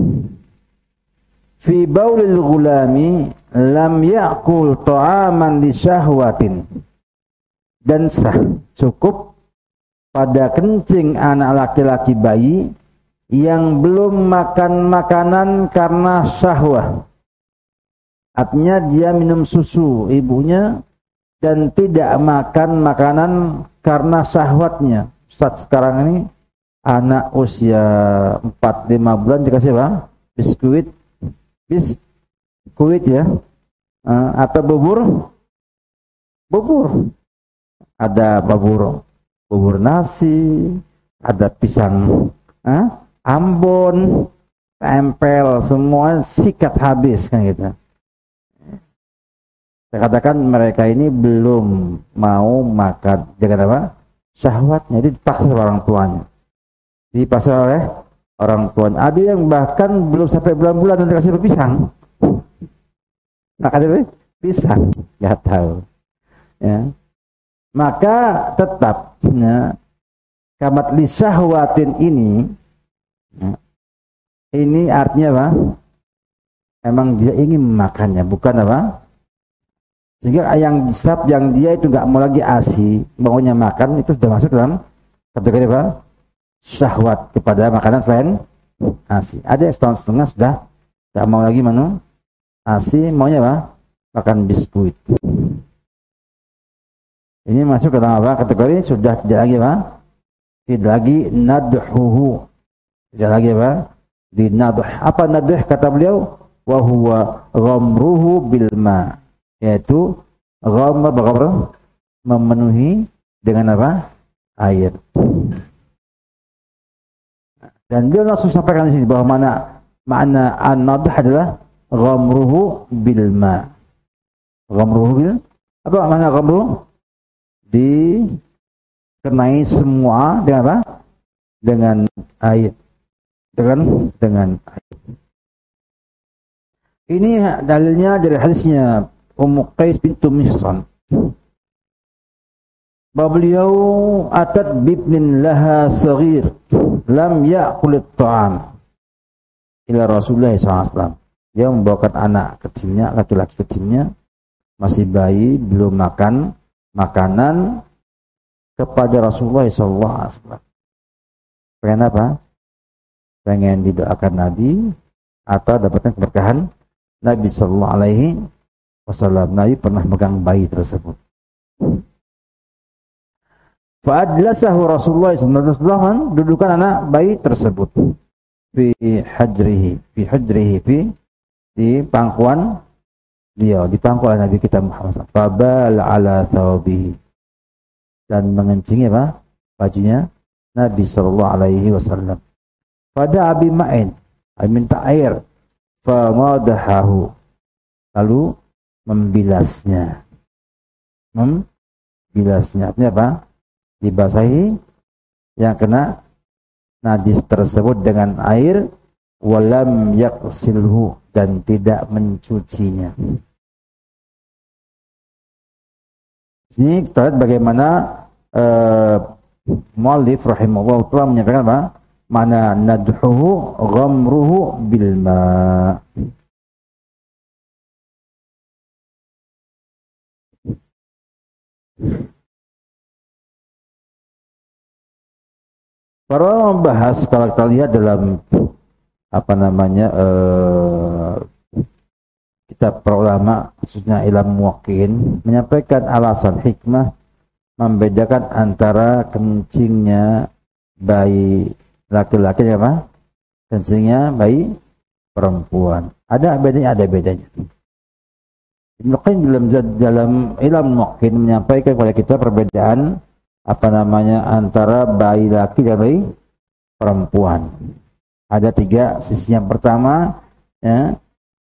fi baulil gulami lam ya'kul ta'aman li syahwatin, dan sah cukup pada kencing anak laki-laki bayi yang belum makan makanan karena syahwah. Artinya dia minum susu ibunya dan tidak makan makanan karena syahwatnya. Saat sekarang ini anak usia empat lima bulan dikasih apa? biskuit, biskuit ya, uh, atau bubur, bubur. Ada bubur, bubur nasi, ada pisang, uh, Ambon, tempel, semua sikat habis kan gitu. Saya katakan mereka ini belum mau makan dengan apa? Syahwatnya, jadi dipaksa orang tuanya. Dipaksa oleh orang tuanya. Ada yang bahkan belum sampai bulan-bulan nanti kasih pisang. Makan pisang, nggak tahu. Ya. Maka tetap ya, kamat li syahwatin ini, ya, ini artinya apa? Emang dia ingin makannya, bukan apa? Sehingga yang disab, yang dia itu nggak mau lagi asi, maunya makan, itu sudah masuk dalam kategori apa? Syahwat kepada makanan selain asi. Ada yang setahun setengah sudah nggak mau lagi mana asi, maunya apa? Makan biskuit. Ini masuk ke dalam apa? Kategori sudah tidak lagi apa? Tidak lagi nadhuhu. Tidak lagi apa? Di nadh. Apa nadh kata beliau? Wa huwa ghamruhu bil ma. Yaitu ghamr baghamr memenuhi dengan apa? Air. Dan dia langsung sampaikan di sini bahwa mana makna an-nadh adalah ghamruhu bil ma. Ghamruhu bil apa makna ghamruhu? Dikenai semua dengan apa? Dengan air. Dengan dengan air. Ini dalilnya dari hadisnya Ummu Qais bintu Mihsan. Bahwa beliau atat bibnin laha saghir lam ya'kul at-ta'am ila Rasulullah sallallahu alaihi wasallam. Dia membawakan anak kecilnya, laki-laki kecilnya, masih bayi, belum makan makanan kepada Rasulullah sallallahu alaihi wasallam. Pengen apa? Pengen didoakan Nabi atau dapatkan keberkahan Nabi sallallahu alaihi wasallam. Nabi pernah megang bayi tersebut. Fa'adlasahu Rasulullah sallallahu alaihi wasallam, dudukan anak bayi tersebut fi hajrihi, fi hajrihi, fi di pangkuan beliau, di pangkuan Nabi kita Muhammad. Fabal ala thawbihi, dan mengencingi apa? Bajunya Nabi sallallahu alaihi wasallam. Pada Abi Ma'in, minta air, famadahahu, lalu membilasnya. Membilasnya artinya apa? Dibasahi yang kena najis tersebut dengan air, walam yaksilhu, dan tidak mencucinya. Ini kita lihat bagaimana uh, muallif rahimahullah telah menyampaikan apa? Mana nadhuhu ghamruhu bil ma. Para membahas, kalau kita lihat dalam apa namanya uh, kitab para ulama, khususnya Ilmu Muwaqqi'in, menyampaikan alasan hikmah membedakan antara kencingnya bayi laki-laki dan apa? Kencingnya bayi perempuan. Ada bedanya, ada bedanya. Ibnu Qayyim dalam dalam Ilmu Muwaqqi'in menyampaikan kepada kita perbedaan apa namanya antara bayi laki dan bayi perempuan. Ada tiga sisi. Yang pertama, ya,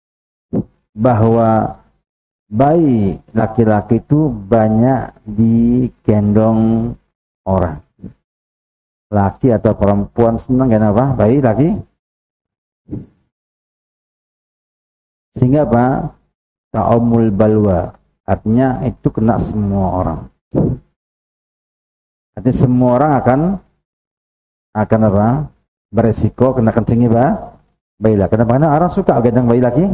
bahwa bayi laki-laki itu banyak digendong orang. Laki atau perempuan senang kan apa? Bayi laki. Sehingga apa? Ta'amul balwa. Artinya itu kena semua orang. Artinya semua orang akan akan apa? Beresiko kena kencingnya apa? Bayi laki. Kenapa? Karena orang suka gendong bayi laki.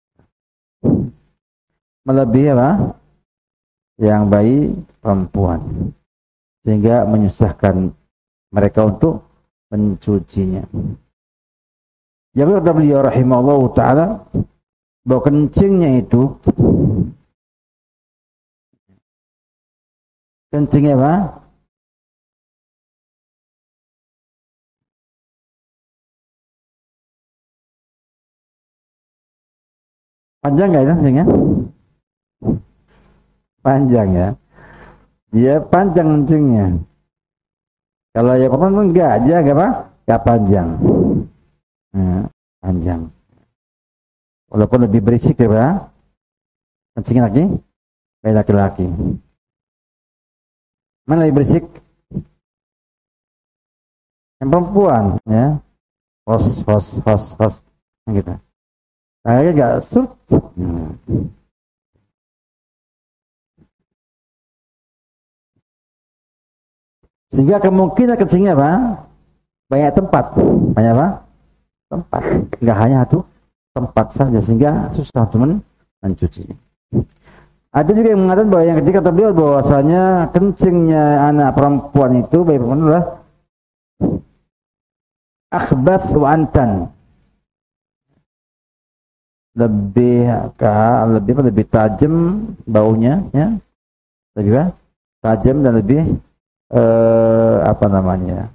Melebihi apa? Yang bayi perempuan. Sehingga menyusahkan mereka untuk mencucinya. Yang kata beliau rahimahullah ta'ala, bahwa kencingnya itu, kencingnya apa? Panjang nggak itu kencingnya? Panjang ya. Dia panjang kencingnya. Kalau yang perempuan enggak aja, enggak apa? Enggak panjang. Nah, panjang. Walaupun lebih berisik ya, Pak. Kencingnya lagi, kayak laki-laki. Mana lebih berisik? Yang perempuan, ya. Hos, hos, hos, hos, gitu. Nah, ini enggak surut. Hmm. Sehingga kemungkinan kencingnya apa? Banyak tempat. Banyak apa? Tempat. Enggak hanya satu tempat saja, sehingga susah teman mencuci. Ada juga yang mengatakan bahwa yang ketika terlihat bahwasanya kencingnya anak perempuan itu baik perempuan adalah akhbath wa antan. Lebih lebih lebih tajam baunya, ya. Lebih tajam dan lebih eh, apa namanya?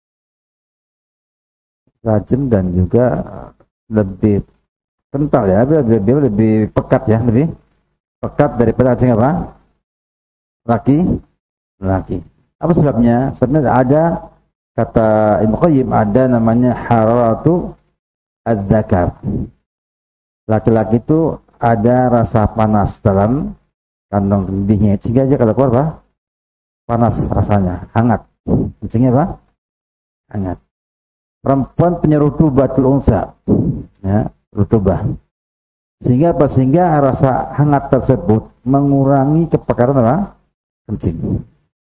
Tajam dan juga lebih kental ya, lebih, lebih, lebih pekat ya, lebih pekat daripada kencing apa? Laki, laki. Apa sebabnya? Sebabnya ada kata Ibnu Qayyim ada namanya hararatu adz-dzakar. Laki-laki itu ada rasa panas dalam kandung kemihnya, sehingga aja kalau keluar apa? Panas rasanya, hangat. Kencingnya apa? Hangat. Perempuan punya rutubatul unsa, ya, rutubah. Sehingga apa? Sehingga rasa hangat tersebut mengurangi kepekaran apa? Kencing.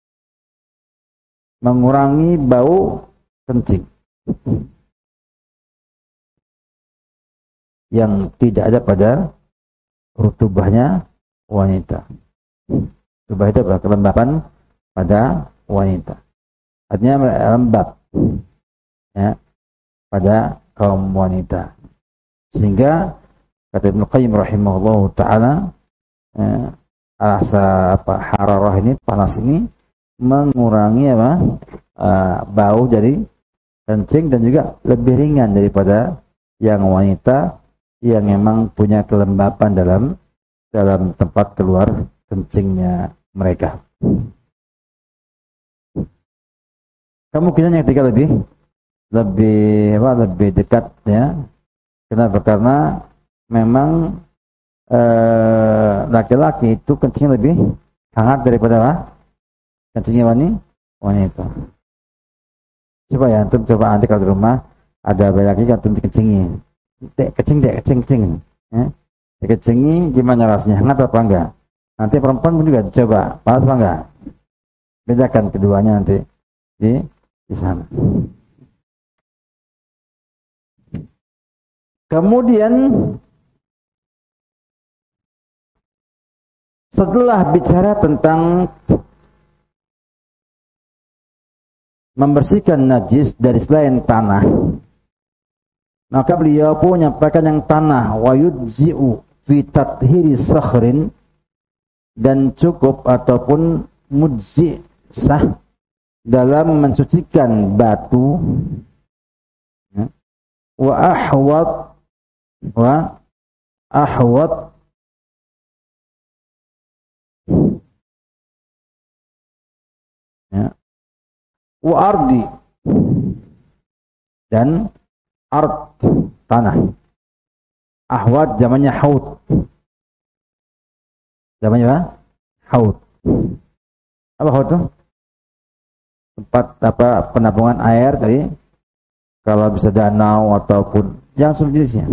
Mengurangi bau kencing. Yang tidak ada pada rutubahnya wanita. Rutubah itu adalah kelembapan pada wanita. Artinya lembab, ya, pada kaum wanita. Sehingga kata Ibnu Qayyim rahimahullah taala, eh, rasa apa hararah ini, panas ini mengurangi apa? Uh, bau dari kencing dan juga lebih ringan daripada yang wanita yang memang punya kelembapan dalam dalam tempat keluar kencingnya mereka. Kemungkinan yang ketiga lebih lebih apa? Lebih dekat, ya. Kenapa? Karena memang laki-laki eh, itu kencingnya lebih hangat daripada apa? Kencingnya wanita. Coba ya, antum coba nanti kalau di rumah ada bayi laki antum dikencingi. Dek kencing, dek kencing, kencing. Ya. Dikencingi gimana rasanya? Hangat apa enggak? Nanti perempuan pun juga coba, panas apa enggak? Bedakan keduanya nanti di di sana. Kemudian setelah bicara tentang membersihkan najis dari selain tanah, maka beliau pun menyampaikan yang tanah, wa yujzi'u fi tathhiri sakhrin, dan cukup ataupun mujzi' sah dalam mensucikan batu, ya. Wa ahwat wa ahwat ya, wa ardi, dan ard, tanah. Ahwat zamannya haud. Zamannya apa? Haud. Apa haud itu? Tempat apa penampungan air tadi, kalau bisa danau ataupun yang sejenisnya.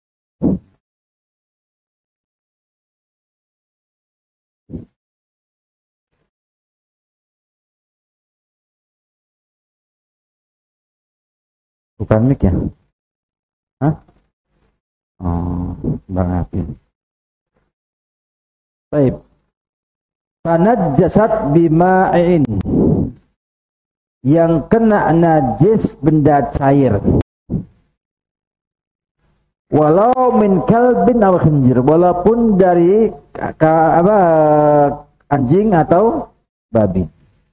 Bukan mic ya? Hah? Oh, Bang Hafid. Baik. Fanajjasat bima'in, yang kena najis benda cair. Walau min kalbin aw khinjir, walaupun dari ka, apa anjing atau babi.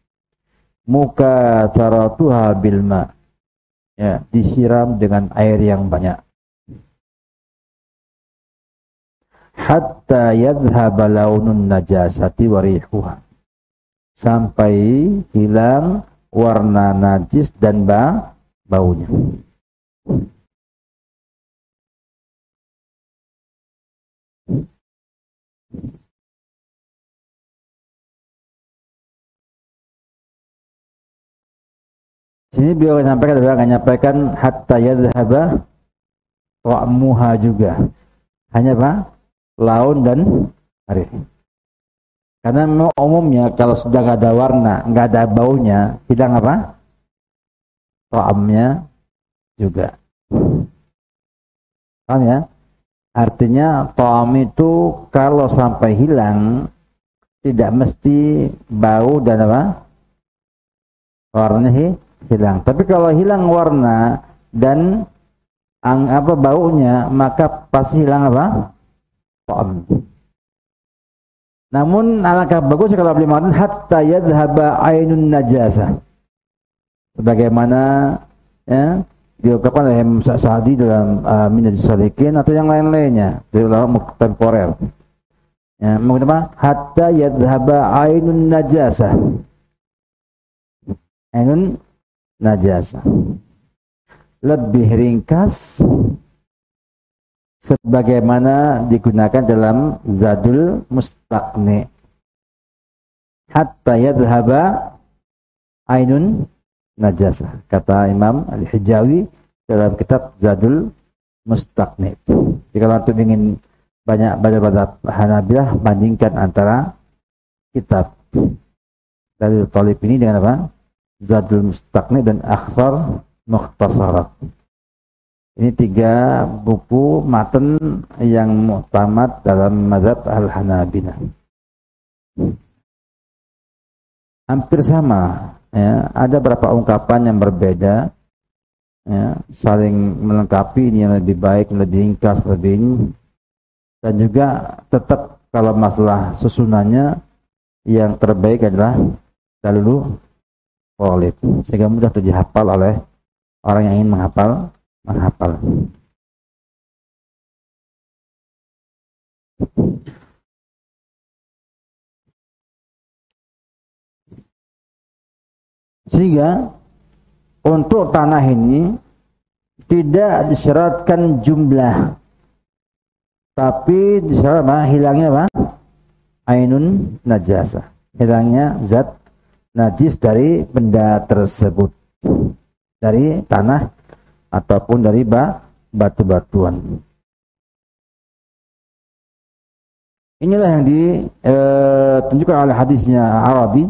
Muka taratuha bilma, ya, disiram dengan air yang banyak. hatta yadhhaba launun najasati wa rihuha, sampai hilang warna najis dan ba baunya. Sini beliau menyampaikan, beliau akan menyampaikan hatta yadhhaba ta'muha juga. Hanya apa? Laun dan rih. Karena umumnya kalau sudah nggak ada warna, nggak ada baunya, hilang apa? Ta'amnya juga. Paham ya? Artinya ta'am itu kalau sampai hilang tidak mesti bau dan apa? Warnanya hilang. Tapi kalau hilang warna dan ang, apa baunya, maka pasti hilang apa? Ta'am. Namun alangkah bagus kalau beliau mengatakan hatta yadhhaba ainun najasah. Sebagaimana ya diungkapkan oleh Imam Sa'di dalam uh, Minhajus Shalikin atau yang lain-lainnya dari ulama kontemporer. Ya, mengatakan hatta yadhhaba ainun najasah. Ainun najasah. Lebih ringkas sebagaimana digunakan dalam Zadul Mustaqni. Hatta yadhhaba ainun najasah, kata Imam Al-Hijawi dalam kitab Zadul Mustaqni. Jika antum ingin banyak baca-baca Hanabilah, bandingkan antara kitab Zadul Talib ini dengan apa? Zadul Mustaqni dan Akhtar Mukhtasarat. Ini tiga buku matan yang mu'tamad dalam mazhab Al-Hanabilah. Hampir sama, ya, ada beberapa ungkapan yang berbeda, ya, saling melengkapi, ini yang lebih baik, lebih ringkas, lebih, dan juga tetap kalau masalah susunannya yang terbaik adalah Dalilul Ghalib, sehingga mudah dihafal oleh orang yang ingin menghafal menghafal. Sehingga untuk tanah ini tidak disyaratkan jumlah, tapi disyarat apa? Hilangnya apa? Ainun najasah, hilangnya zat najis dari benda tersebut, dari tanah ataupun dari batu-batuan. Inilah yang ditunjukkan oleh hadisnya Arabi.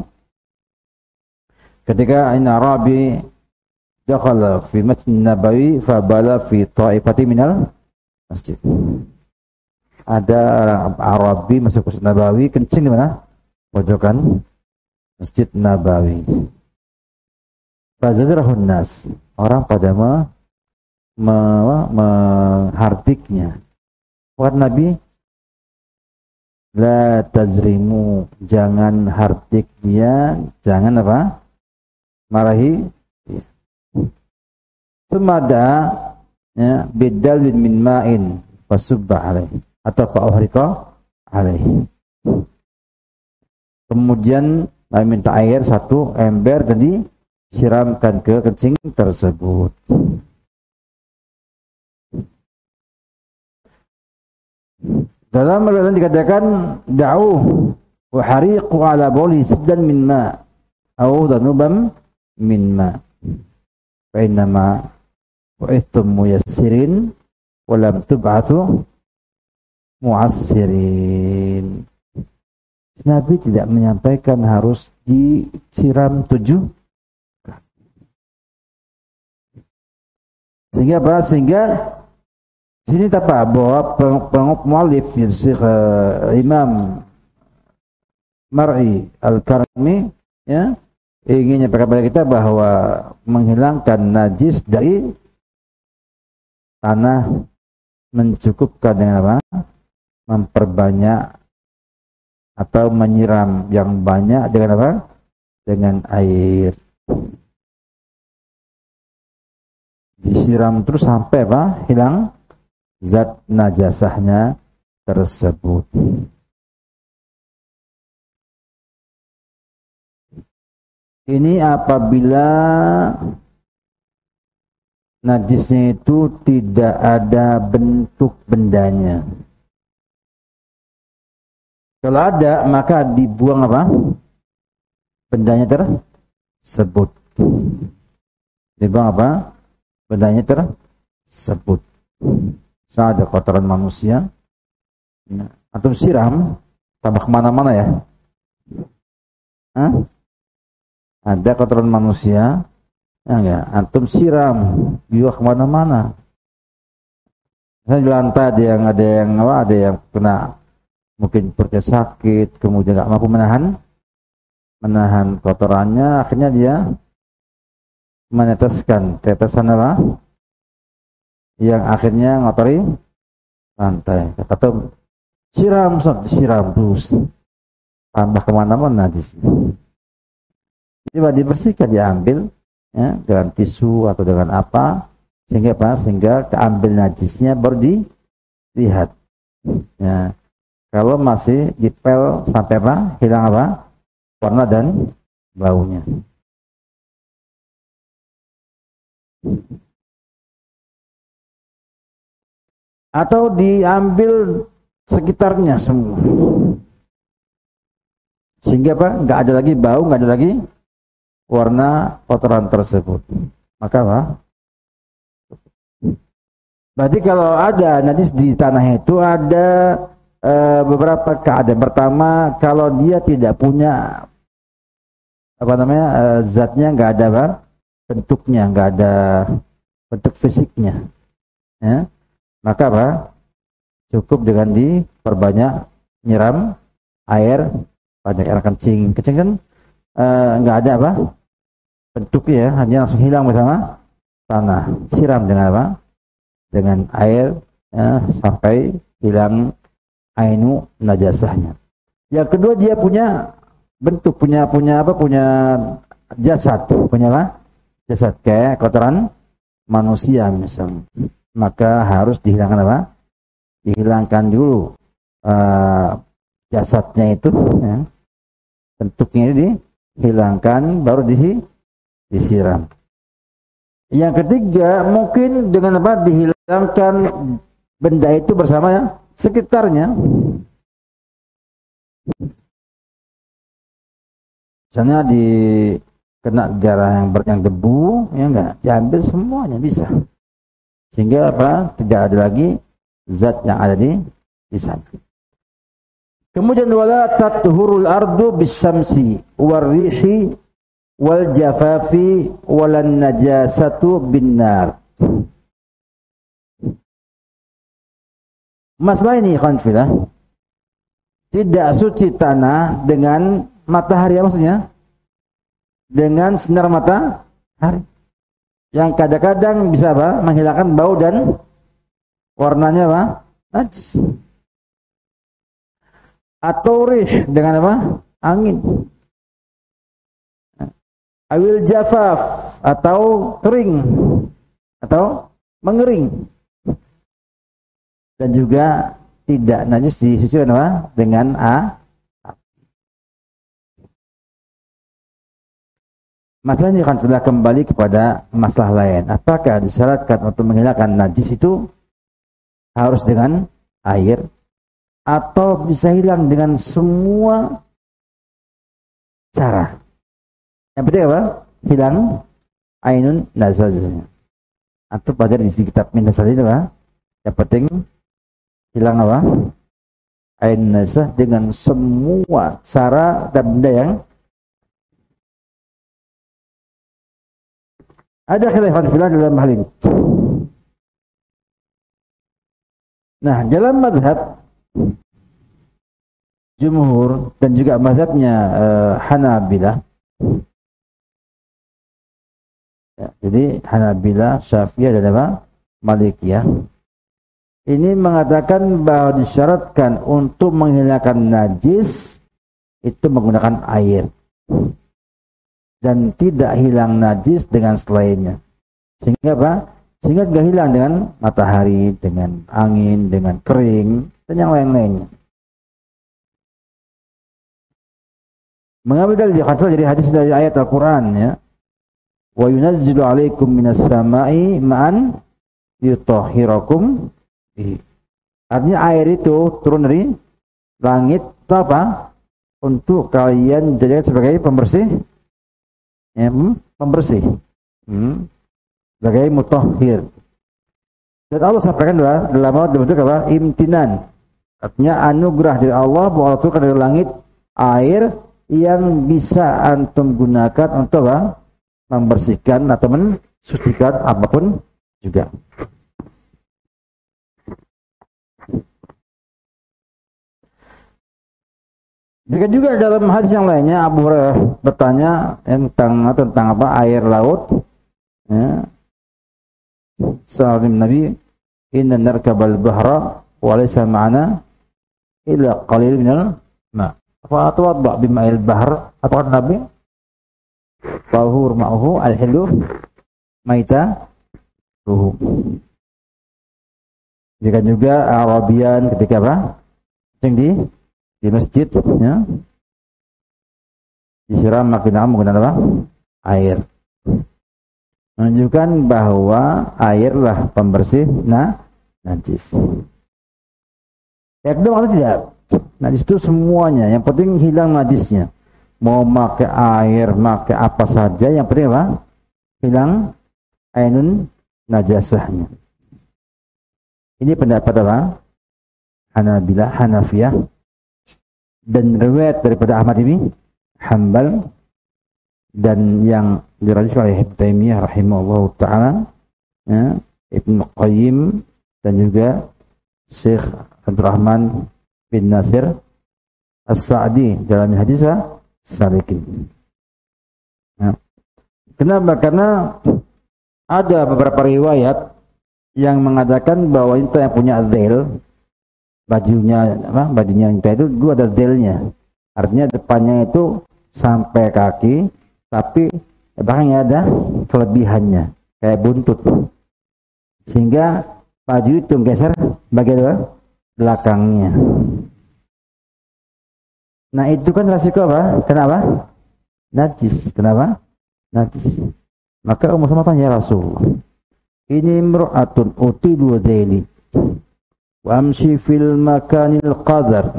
Ketika Inna Arabi dakhala fi Masjid Nabawi fa bala fi ta'ifati minal masjid. Ada orang Arabi masuk Masjid Nabawi, kencing di mana? Pojokan Masjid Nabawi. Fa zajrahun nas. Orang pada me menghardiknya. Kata Nabi, la tazrimu, jangan hardik dia, jangan apa? Marahi. Semada ya, bidalin min ma'in fasubba alaih atau fa'uhrika alaih. Kemudian minta air satu ember dan disiramkan ke kencing tersebut. Dalam riwayat dikatakan da'u wa hariqu ala bawli siddan min ma' au dhanubam min ma'. Fa innama bu'ithum muyassirin wa lam tub'athu mu'assirin. Nabi tidak menyampaikan harus disiram tujuh. Sehingga apa? Sehingga sini apa? Bahwa pengok mu'alif uh, Imam Mar'i Al-Karmi ya, ingin menyampaikan kepada kita bahwa menghilangkan najis dari tanah mencukupkan dengan apa? Memperbanyak atau menyiram yang banyak dengan apa? Dengan air. Disiram terus sampai apa? Hilang zat najasahnya tersebut. Ini apabila najisnya itu tidak ada bentuk bendanya. Kalau ada, maka dibuang apa? Bendanya tersebut. Dibuang apa? Bendanya tersebut. Misalnya ada kotoran manusia, atau siram, tambah kemana-mana ya. Hah? Ada kotoran manusia, ya enggak, antum siram juga kemana-mana. Misalnya di lantai ada yang ada yang apa, ada yang kena mungkin perutnya sakit, kemudian nggak mampu menahan menahan kotorannya, akhirnya dia meneteskan tetesan apa, yang akhirnya ngotori lantai. Kata tuh siram, siram terus, tambah kemana-mana di sini. Coba dibersihkan, diambil ya, dengan tisu atau dengan apa, sehingga apa? Sehingga keambil najisnya baru dilihat. Ya. Kalau masih dipel sampai apa? Hilang apa? Warna dan baunya. Atau diambil sekitarnya semua, sehingga apa? Nggak ada lagi bau, nggak ada lagi warna kotoran tersebut. Maka apa? Berarti kalau ada najis di tanah itu ada e, beberapa keadaan. Pertama, kalau dia tidak punya apa namanya e, zatnya, nggak ada apa? Bentuknya, nggak ada bentuk fisiknya, ya. Maka apa? Cukup dengan diperbanyak nyiram air, banyak air kencing. Kencing kan nggak e, ada apa? Bentuknya, hanya langsung hilang bersama tanah. Siram dengan apa? Dengan air ya, sampai hilang ainu najasahnya. Yang kedua, dia punya bentuk, punya punya apa? Punya jasad, punya apa? Jasad kayak kotoran manusia misalnya. Maka harus dihilangkan apa? Dihilangkan dulu uh, jasadnya itu, ya. Bentuknya ini dihilangkan, baru disi disiram. Yang ketiga, mungkin dengan apa? Dihilangkan benda itu bersama sekitarnya. Misalnya di kena darah yang ber, yang debu, ya enggak, diambil semuanya bisa. Sehingga apa? Tidak ada lagi zat yang ada di di sana. Kemudian wala tatuhurul ardu bisyamsi warrihi wal jafafi walan najasatu binnar. Masalah ini konfilah, tidak suci tanah dengan matahari, maksudnya dengan sinar matahari yang kadang-kadang bisa apa? Menghilangkan bau dan warnanya apa? Najis. Atau rih dengan apa? Angin. Awil jafaf atau kering atau mengering. Dan juga tidak najis disucikan apa? Dengan a. Masalah ini akan sudah kembali kepada masalah lain. Apakah disyaratkan untuk menghilangkan najis itu harus dengan air atau bisa hilang dengan semua cara? Yang penting apa? Hilang ainun najasnya. Atau pada di kitab Minhaj itu apa? Yang penting hilang apa? Ainun najasah dengan semua cara dan benda yang ada khilafan fillah dalam hal ini. Nah, dalam mazhab jumhur dan juga mazhabnya uh, Hanabilah, ya, jadi Hanabilah, Syafi'iyah dan apa? Malikiyah, ini mengatakan bahwa disyaratkan untuk menghilangkan najis itu menggunakan air. Dan tidak hilang najis dengan selainnya. Sehingga apa? Sehingga tidak hilang dengan matahari, dengan angin, dengan kering. dan yang lain-lainnya. Mengambil dalil dari hadis dari ayat Al-Qur'an ya. Wa yunazzilu 'alaikum minas sama'i ma'an yutahhirakum bihi. Artinya air itu turun dari langit itu apa? Untuk kalian jadikan sebagai pembersih. Ya, pembersih. Hmm. Sebagai mutahhir. Dan Allah sampaikan adalah dalam bentuk apa? Imtinan. Artinya anugerah dari Allah bahwa Allah turunkan dari langit air yang bisa antum gunakan untuk apa? Membersihkan atau mensucikan apapun juga. Demikian juga dalam hadis yang lainnya Abu Hurairah bertanya tentang tentang apa? Air laut. Ya. Sahabat Nabi, "Inna narkabal bahra wa laysa ma'ana illa qalil minal ma'." Fa atawadda bima'il bahr. Apa kata Nabi? Tahur ma'uhu al-hilu maita ruhu. Demikian juga Arabian ketika apa? Yang di di masjid ya. Disiram makin menggunakan apa? Air. Menunjukkan bahwa airlah pembersih nah najis. Yang kedua tidak. Najis itu semuanya, yang penting hilang najisnya. Mau pakai air, pakai apa saja, yang penting apa? Hilang ainun najasahnya. Ini pendapat apa? Hanabilah, Hanafiyah, dan riwayat daripada Ahmad bin Hanbal, dan yang dirajihkan oleh Ibnu Taimiyah rahimahullahu taala, ya, Ibnu Qayyim, dan juga Syekh Abdurrahman bin Nasir As-Sa'di dalam hadisah Salikin. Nah, kenapa? Karena ada beberapa riwayat yang mengatakan bahwa itu yang punya zail, bajunya apa? Bajunya itu dua ada zailnya. Artinya depannya itu sampai kaki, tapi belakangnya ada kelebihannya, kayak buntut. Sehingga baju itu geser bagian belakangnya. Nah itu kan resiko apa? Kenapa? Najis. Kenapa? Najis. Maka Ummu Salamah tanya Rasul, ini imra'atun utilu dhaili wa amshi fil makanil qadar.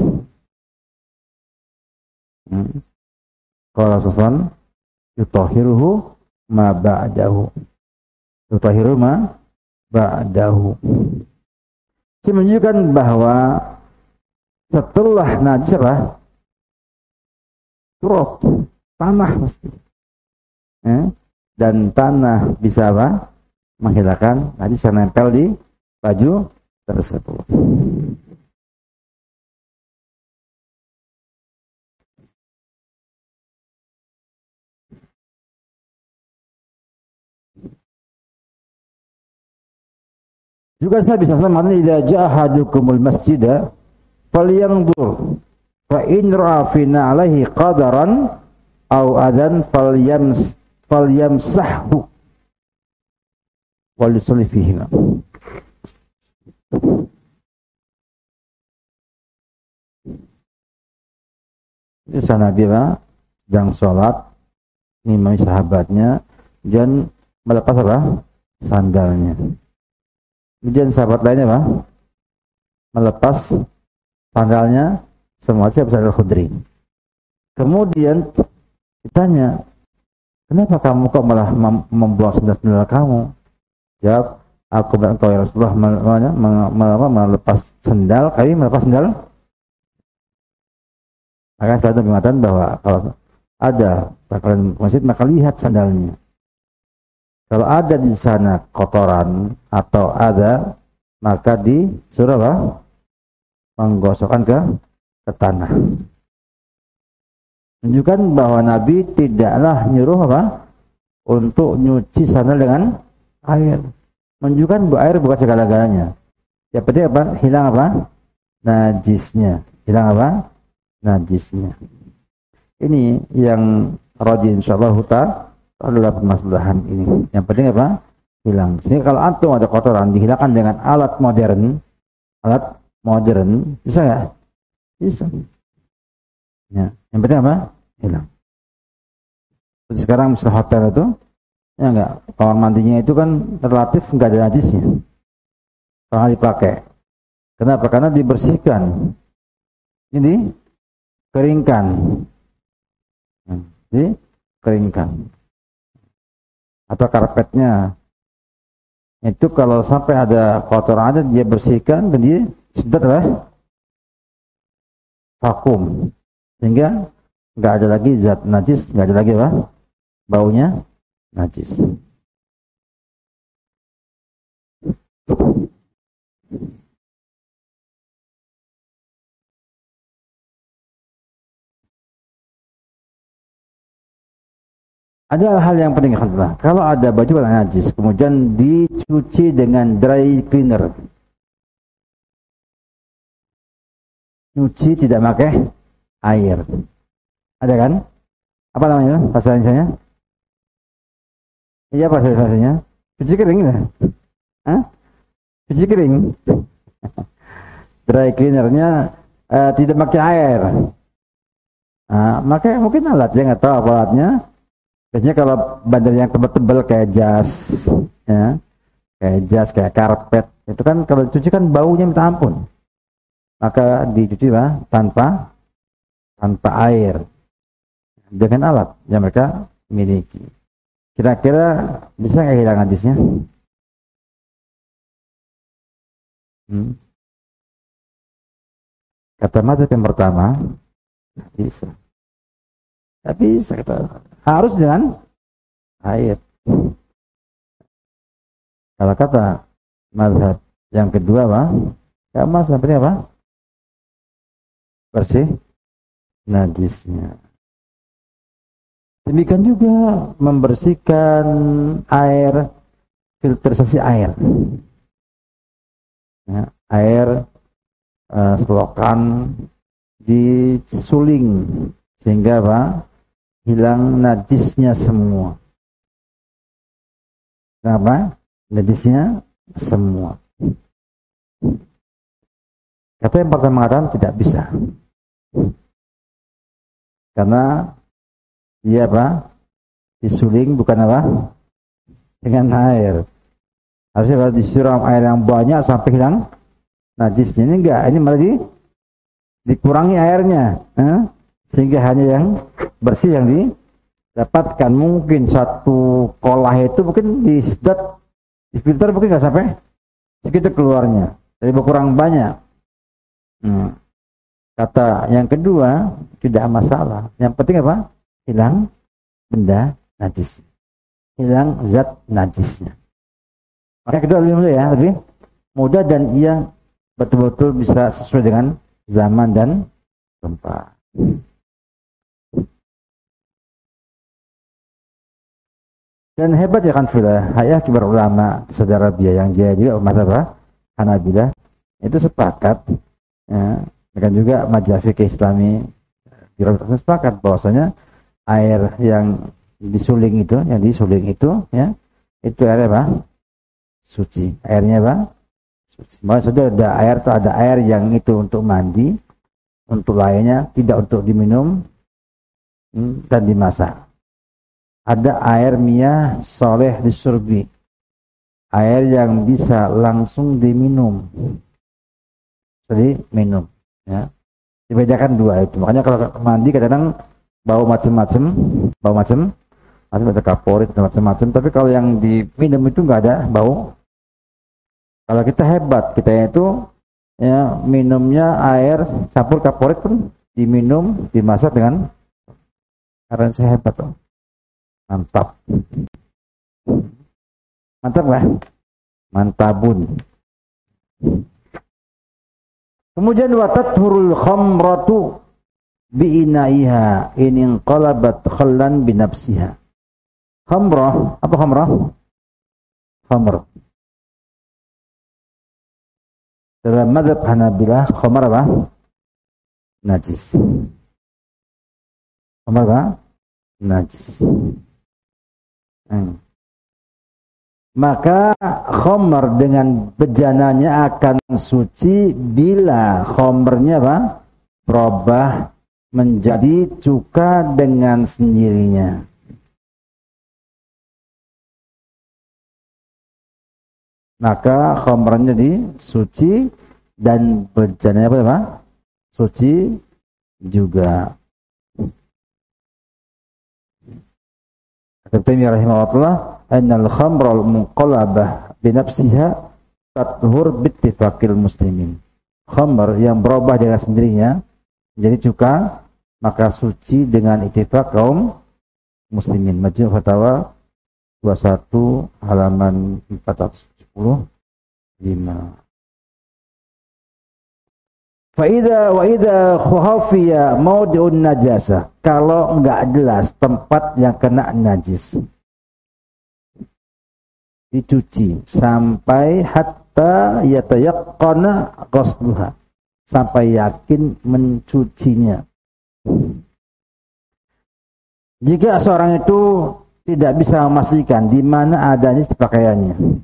Hmm. Qala Rasulullah yutahhiruhu ma ba'dahu. Yutahhiru ma ba'dahu. Ini menunjukkan bahwa setelah najis apa? Turab, tanah pasti. Eh? Dan tanah bisa apa? Menghilangkan najis yang nempel di baju tersebut. Juga saya bisa selamatkan idza jaa ahadukumul masjida falyanzur fa in ra'a fina alaihi qadaran aw adan falyams falyamsahhu wal yusalli fihi. Ini Nabi sedang sholat, ngimami sahabatnya dan melepas apa? Sandalnya. Kemudian sahabat lainnya apa? Melepas sandalnya, semua siapa Sa'id Al-Khudri. Kemudian ditanya, kenapa kamu kok malah mem membuang sandal-sandal kamu? Jawab, aku dan engkau ya Rasulullah melepas sandal, kami melepas sandal. Maka setelah itu mengatakan bahwa kalau ada kalian masjid maka lihat sandalnya. Kalau ada di sana kotoran atau ada, maka disuruh apa? Menggosokkan ke, ke tanah. Menunjukkan bahwa Nabi tidaklah nyuruh apa? Untuk nyuci sandal dengan air. Menunjukkan bahwa air bukan segala-galanya. Yang penting apa? Hilang apa? Najisnya. Hilang apa? Najisnya. Ini yang rajih insyaallah ta'ala adalah permasalahan ini. Yang penting apa? Hilang. Sehingga kalau antum ada kotoran dihilangkan dengan alat modern, alat modern, bisa nggak? Bisa. Ya. Yang penting apa? Hilang. Terus sekarang misalnya hotel itu, ya nggak, kamar mandinya itu kan relatif nggak ada najisnya, kalau dipakai. Kenapa? Karena dibersihkan, ini keringkan, jadi keringkan. Atau karpetnya itu kalau sampai ada kotoran ada dia bersihkan dan dia sedot lah vakum, sehingga nggak ada lagi zat najis, nggak ada lagi apa baunya najis. Ada hal yang penting, alhamdulillah. Kalau ada baju warna najis, kemudian dicuci dengan dry cleaner. Nyuci tidak pakai air. Ada kan? Apa namanya bahasa Indonesia? Iya, bahasa Indonesia. Cuci kering ya? Hah? Cuci kering. Dry cleanernya uh, tidak pakai air. Nah, makanya mungkin alatnya nggak tahu apa alatnya. Biasanya kalau bandar yang tebal-tebal kayak jas, ya, kayak jas, kayak karpet, itu kan kalau dicuci kan baunya minta ampun. Maka dicuci lah tanpa tanpa air dengan alat yang mereka miliki. Kira-kira bisa nggak hilang najisnya? Hmm. Kata mazhab yang pertama bisa. Tapi bisa kata harus dengan air. Kalau kata mazhab yang kedua apa? Kamu mazhab ini apa? Bersih najisnya. Demikian juga membersihkan air, filterisasi air. Ya, air uh, selokan disuling sehingga apa? Hilang najisnya semua. Kenapa? Najisnya semua. Kata yang pertama mengatakan tidak bisa. Karena dia apa? Disuling bukan apa? Dengan air. Harusnya kalau disiram air yang banyak sampai hilang najisnya. Ini enggak, ini malah di, dikurangi airnya, eh? Sehingga hanya yang bersih yang didapatkan. Mungkin satu kolah itu mungkin disedot, difilter mungkin nggak sampai segitu keluarnya, jadi berkurang banyak. Hmm. Kata yang kedua tidak masalah. Yang penting apa? Hilang benda najis, hilang zat najisnya. Maka kedua lebih mudah ya, lebih mudah dan ia betul-betul bisa sesuai dengan zaman dan tempat. Dan hebat ya kan filah, ayah kibar ulama saudara dia yang dia juga mazhab Hanabilah itu sepakat, ya, dan juga majelis fikih Islami sepakat bahwasanya air yang disuling itu, yang disuling itu, ya, itu air apa? Suci. Airnya apa? Suci. Maksudnya ada air itu ada air yang itu untuk mandi, untuk lainnya tidak untuk diminum dan dimasak. Ada air miyah soleh disurbi, air yang bisa langsung diminum, jadi minum. Ya. Dibedakan dua itu. Makanya kalau mandi kadang-kadang bau macam-macam, bau macam, ada kaporit macam-macam. Tapi kalau yang diminum itu nggak ada bau. Kalau kita hebat, kita itu ya minumnya air campur kaporit pun diminum, dimasak dengan karena saya hebat tuh. Mantap. Mantap lah. Mantabun. Kemudian watathurul khamratu bi'inaiha in inqalabat khallan binafsiha. Khamrah, apa khamrah? Khamr. Dalam mazhab Hanabilah, khamr apa? Najis. Khamr apa? Najis. Hmm. Maka khamr dengan bejananya akan suci bila khamrnya apa? Berubah menjadi cuka dengan sendirinya. Maka khamrnya disuci dan bejananya apa, apa? Suci juga. Kata Taimiyah rahimahullah, "Annal khamra al-munqalabah bi nafsiha tathur bi ittifaqil muslimin." Khamr yang berubah dengan sendirinya menjadi cuka, maka suci dengan ittifaq kaum muslimin. Majmu' Fatawa dua puluh satu halaman empat ratus sepuluh lima. Fa'idha wa idha khafiya mawdi'un najasah. Kalau enggak jelas tempat yang kena najis, dicuci sampai hatta yatayaqqana ghusluha, sampai yakin mencucinya. Jika seorang itu tidak bisa memastikan di mana adanya pakaiannya,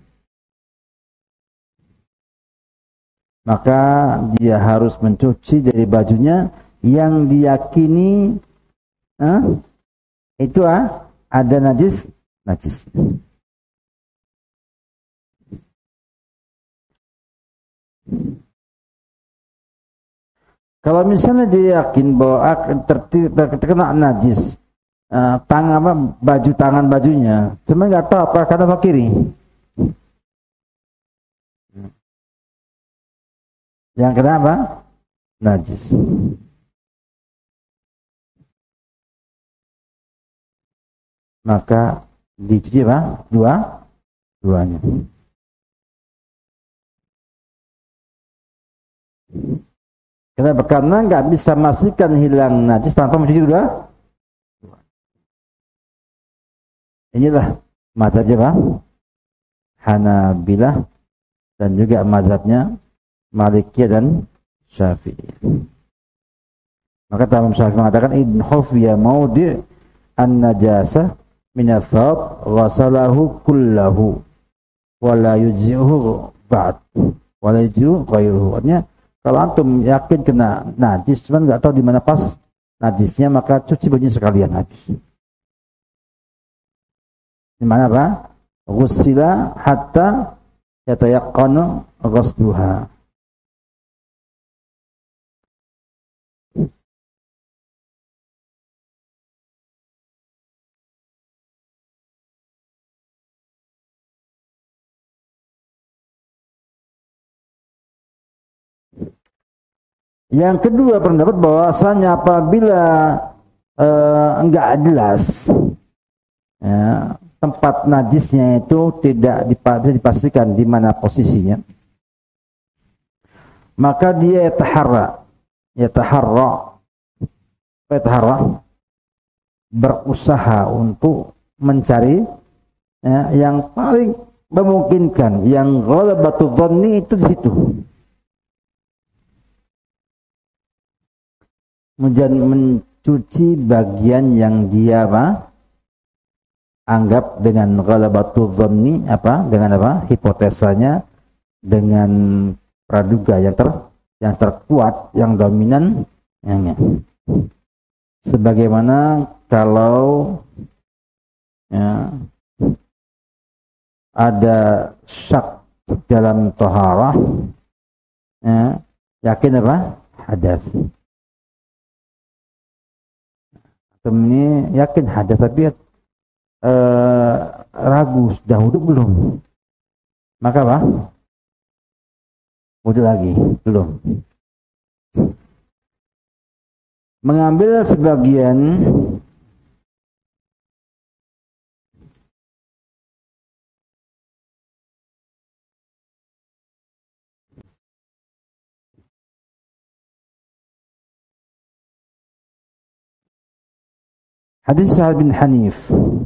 maka dia harus mencuci dari bajunya yang diyakini eh, itu ah, ada najis, najis. Kalau misalnya dia yakin bahwa akan terkena najis, eh, tangan apa, baju tangan bajunya, cuma nggak tahu apa kanan apa kiri. Yang kenapa? Najis. Maka dicuci apa? Dua, duanya. Kenapa? Karena nggak bisa memastikan hilang najis tanpa mencuci dua. Inilah mazhabnya apa? Hanabilah dan juga mazhabnya Malikiyah dan Syafi'iyah. Maka Imam Syafi'i mengatakan in khafiya mawdi' an-najasah min ath-thawb ghasalahu kullahu wa la yujzi'uhu ba'd wa la yujzi'uhu ghairuhu. Artinya kalau antum yakin kena najis cuman enggak tahu di mana pas najisnya, maka cuci bajunya sekalian habis. Di mana apa? Ghussila hatta yatayaqqanu ghusluha. Yang kedua pendapat bahwasanya apabila eh, enggak jelas ya, tempat najisnya itu tidak dipastikan di mana posisinya, maka dia yataharra yataharra yataharra berusaha untuk mencari ya, yang paling memungkinkan, yang ghalabatul dhanni itu di situ. Mencuci bagian yang dia apa? Anggap dengan ghalabatul dhanni apa? Dengan apa? Hipotesanya, dengan praduga yang ter yang terkuat, yang dominan, yang sebagaimana kalau ya, ada syak dalam taharah, ya, yakin apa? Hadas. Ini yakin hadas tapi eh, ragu sudah wudhu belum, maka apa? Wudhu lagi belum. Mengambil sebagian hadis Sa'ad bin Hanif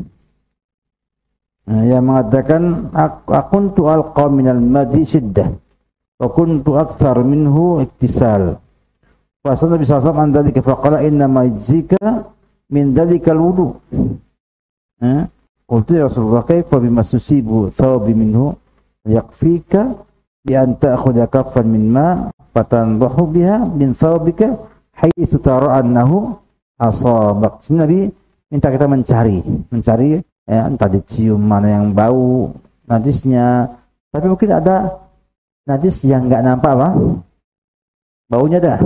yang mengatakan akuntu alqa minal madi syiddah wa kuntu akthar minhu iktisal. Fa sallallahu alaihi wasallam an dzalika fa qala inna ma yajzika min dzalikal wudu. Qultu ya Rasulullah, kaifa bima tusibu thawbi minhu yakfika bi an ta'khudha kaffan min ma fatandahu biha min thawbika haitsu tara annahu asabak. Nabi minta kita mencari, mencari ya, entah dicium mana yang bau najisnya, tapi mungkin ada najis yang enggak nampak apa? Baunya dah.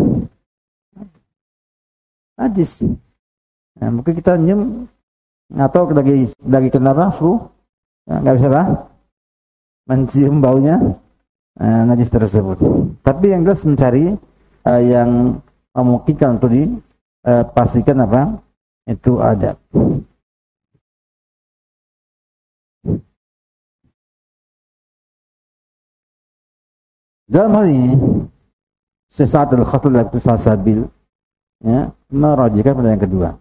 Najis. Nah, mungkin kita nyium atau lagi lagi kenapa flu, nggak bisa apa? Mencium baunya uh, najis tersebut. Tapi yang jelas mencari uh, yang memungkinkan untuk dipastikan uh, apa? Itu ada. Dalam hal ini sesaat al-khatul itu sasabil, ya, merajikan pada yang kedua.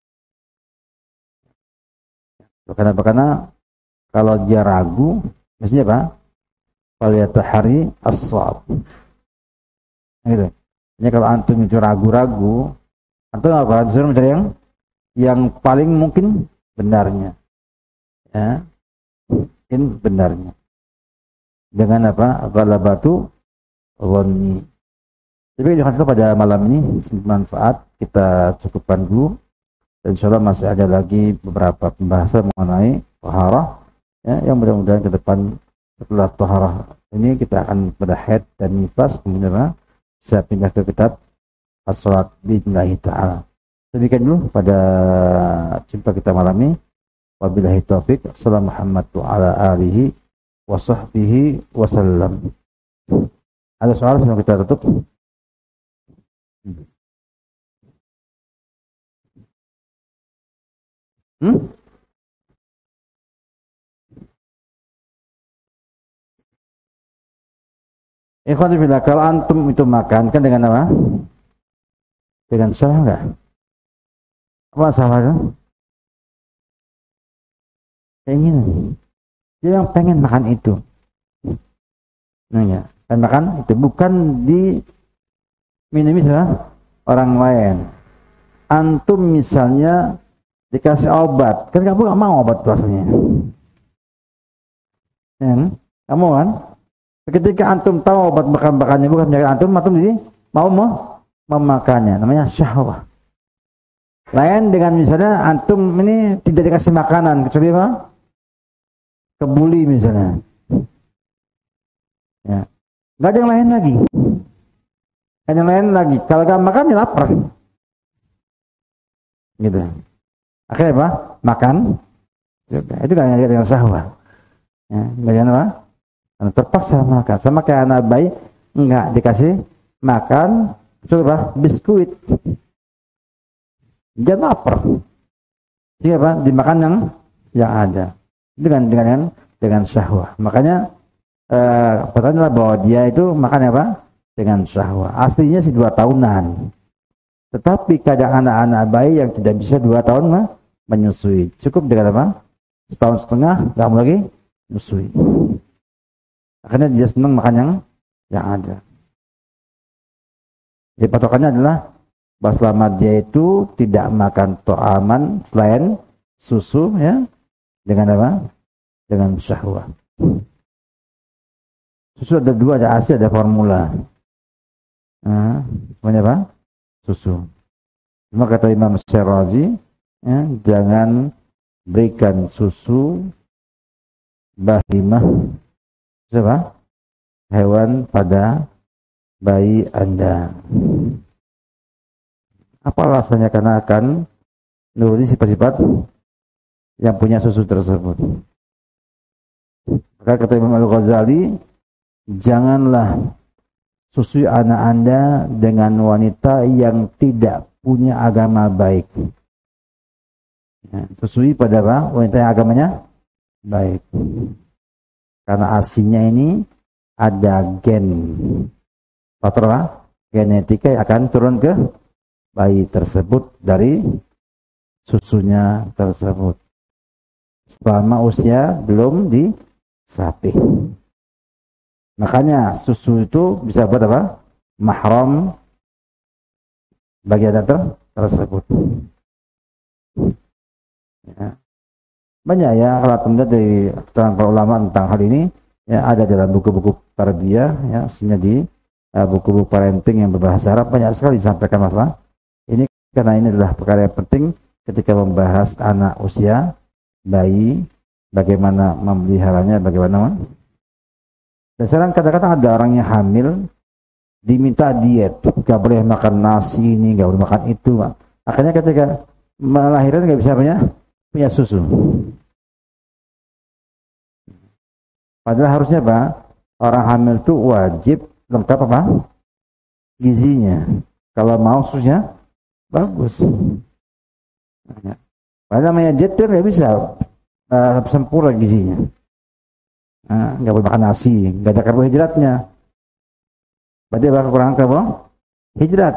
Kenapa? Karena kalau dia ragu, maksudnya apa? Falyatahari as-shawab. Gitu. Jadi kalau antum itu ragu-ragu, antum apa? Disuruh mencari yang yang paling mungkin benarnya, ya, mungkin benarnya. Dengan apa? Ghalabatu dhanni. Tapi jangan pada malam ini bermanfaat, kita cukupkan dulu. Dan insyaallah masih ada lagi beberapa pembahasan mengenai taharah, ya, yang mudah-mudahan ke depan setelah taharah ini kita akan pada haid dan nifas, kemudian bisa pindah ke kitab as-shalat billahi ta'ala. Demikian dulu pada jumpa kita malam ini. Wabillahi taufik. Assalamualaikum warahmatullahi alihi wa sahbihi wasallam. Ada soal sebelum kita tutup? Hmm? Ikhwan fillah, kalau antum itu makan kan dengan apa? Dengan syahwat enggak? Apa syahwat itu? Keinginan. Dia yang pengen makan itu. Nah, ya, pengen makan itu bukan di minumi sama orang lain. Antum misalnya dikasih obat, kan kamu nggak mau obat rasanya, ya, kamu kan? Ketika antum tahu obat bakan-bakannya bukan penyakit antum, antum jadi mau memakannya, namanya syahwah. Lain dengan misalnya antum ini tidak dikasih makanan, kecuali apa? Kebuli misalnya, ya, nggak ada yang lain lagi, nggak ada yang lain lagi. Kalau nggak makan, ya lapar, gitu. Akhirnya apa? Makan. Itu kan yang dengan syahwat. Ya, bagian apa? Karena terpaksa makan. Sama kayak anak bayi enggak dikasih makan, coba biskuit. Dia lapar. Sehingga apa? Dimakan yang yang ada. Itu dengan dengan dengan syahwat. Makanya eh, pertanyaannya bahwa dia itu makan apa? Dengan syahwat. Aslinya sih dua tahunan. Tetapi kadang anak-anak bayi yang tidak bisa dua tahun mah menyusui. Cukup dengan apa? Setahun setengah, nggak mau lagi menyusui. Akhirnya dia senang makan yang yang ada. Jadi patokannya adalah bahwa selama dia itu tidak makan to'aman selain susu, ya, dengan apa? Dengan syahwat. Susu ada dua, ada A S I, ada formula. Nah, semuanya apa? Susu. Cuma kata Imam Syarazi, ya, jangan berikan susu bahimah, siapa? Hewan pada bayi Anda. Apa alasannya? Karena akan nurunin sifat-sifat yang punya susu tersebut. Maka kata Imam Al-Ghazali, janganlah susui anak Anda dengan wanita yang tidak punya agama baik. Ya, susui pada apa? Wanita yang agamanya baik. Karena asinya ini ada gen, faktor apa? Genetika yang akan turun ke bayi tersebut dari susunya tersebut selama usia belum disapih. Makanya susu itu bisa buat apa? Mahram bagi anak ter tersebut. Ya. Banyak ya kalau teman dari keterangan para ulama tentang hal ini ya, ada dalam buku-buku tarbiyah ya, khususnya di uh, buku-buku parenting yang berbahasa Arab banyak sekali disampaikan masalah ini, karena ini adalah perkara yang penting ketika membahas anak usia bayi, bagaimana memeliharanya, bagaimana. Dan sekarang kadang-kadang ada orang yang hamil diminta diet, nggak boleh makan nasi ini, nggak boleh makan itu. Akhirnya ketika melahirkan nggak bisa punya punya susu. Padahal harusnya apa? Orang hamil itu wajib lengkap apa? Gizinya. Kalau mau susunya bagus. Padahal namanya diet itu nggak bisa uh, sempurna gizinya. Nah, nggak boleh makan nasi, nggak ada karbohidratnya. Berarti apa kekurangan karbohidrat.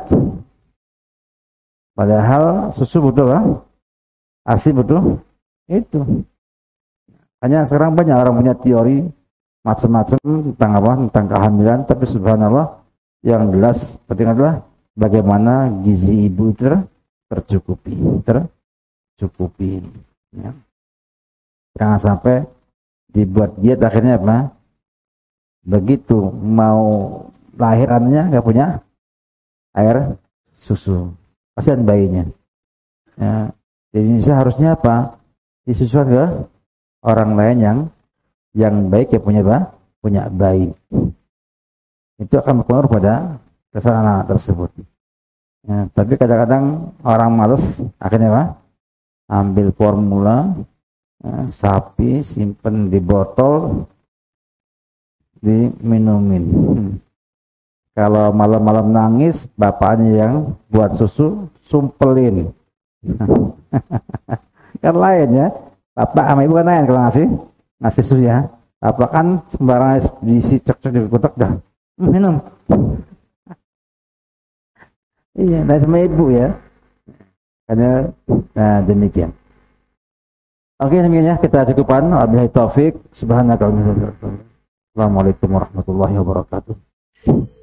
Padahal susu butuh apa? Asi butuh itu. Hanya sekarang banyak orang punya teori macam-macam tentang apa? Tentang kehamilan, tapi subhanallah yang jelas penting adalah bagaimana gizi ibu ter tercukupi, tercukupi. Ya. Jangan sampai dibuat diet akhirnya apa? Begitu mau lahir anaknya nggak punya air susu, kasihan bayinya. Ya. Di Indonesia harusnya apa? Disusukan ke orang lain yang yang baik ya punya apa? Punya bayi. Itu akan berpengaruh pada kesalahan anak tersebut. Ya, tapi kadang-kadang orang malas akhirnya apa? Ambil formula ya, sapi, simpen di botol, diminumin. Hmm. Kalau malam-malam nangis, bapaknya yang buat susu, sumpelin. Kan lain ya. Bapak sama ibu kan lain kalau ngasih ngasih susu ya. Bapak kan sembarangan diisi cek-cek di kotak dah. Minum. Iya, dan sama ibu ya. Karena nah, demikian. Oke, demikian ya kita cukupkan. Wabillahi taufik. Subhanaka wa bihamdika. Assalamualaikum warahmatullahi wabarakatuh.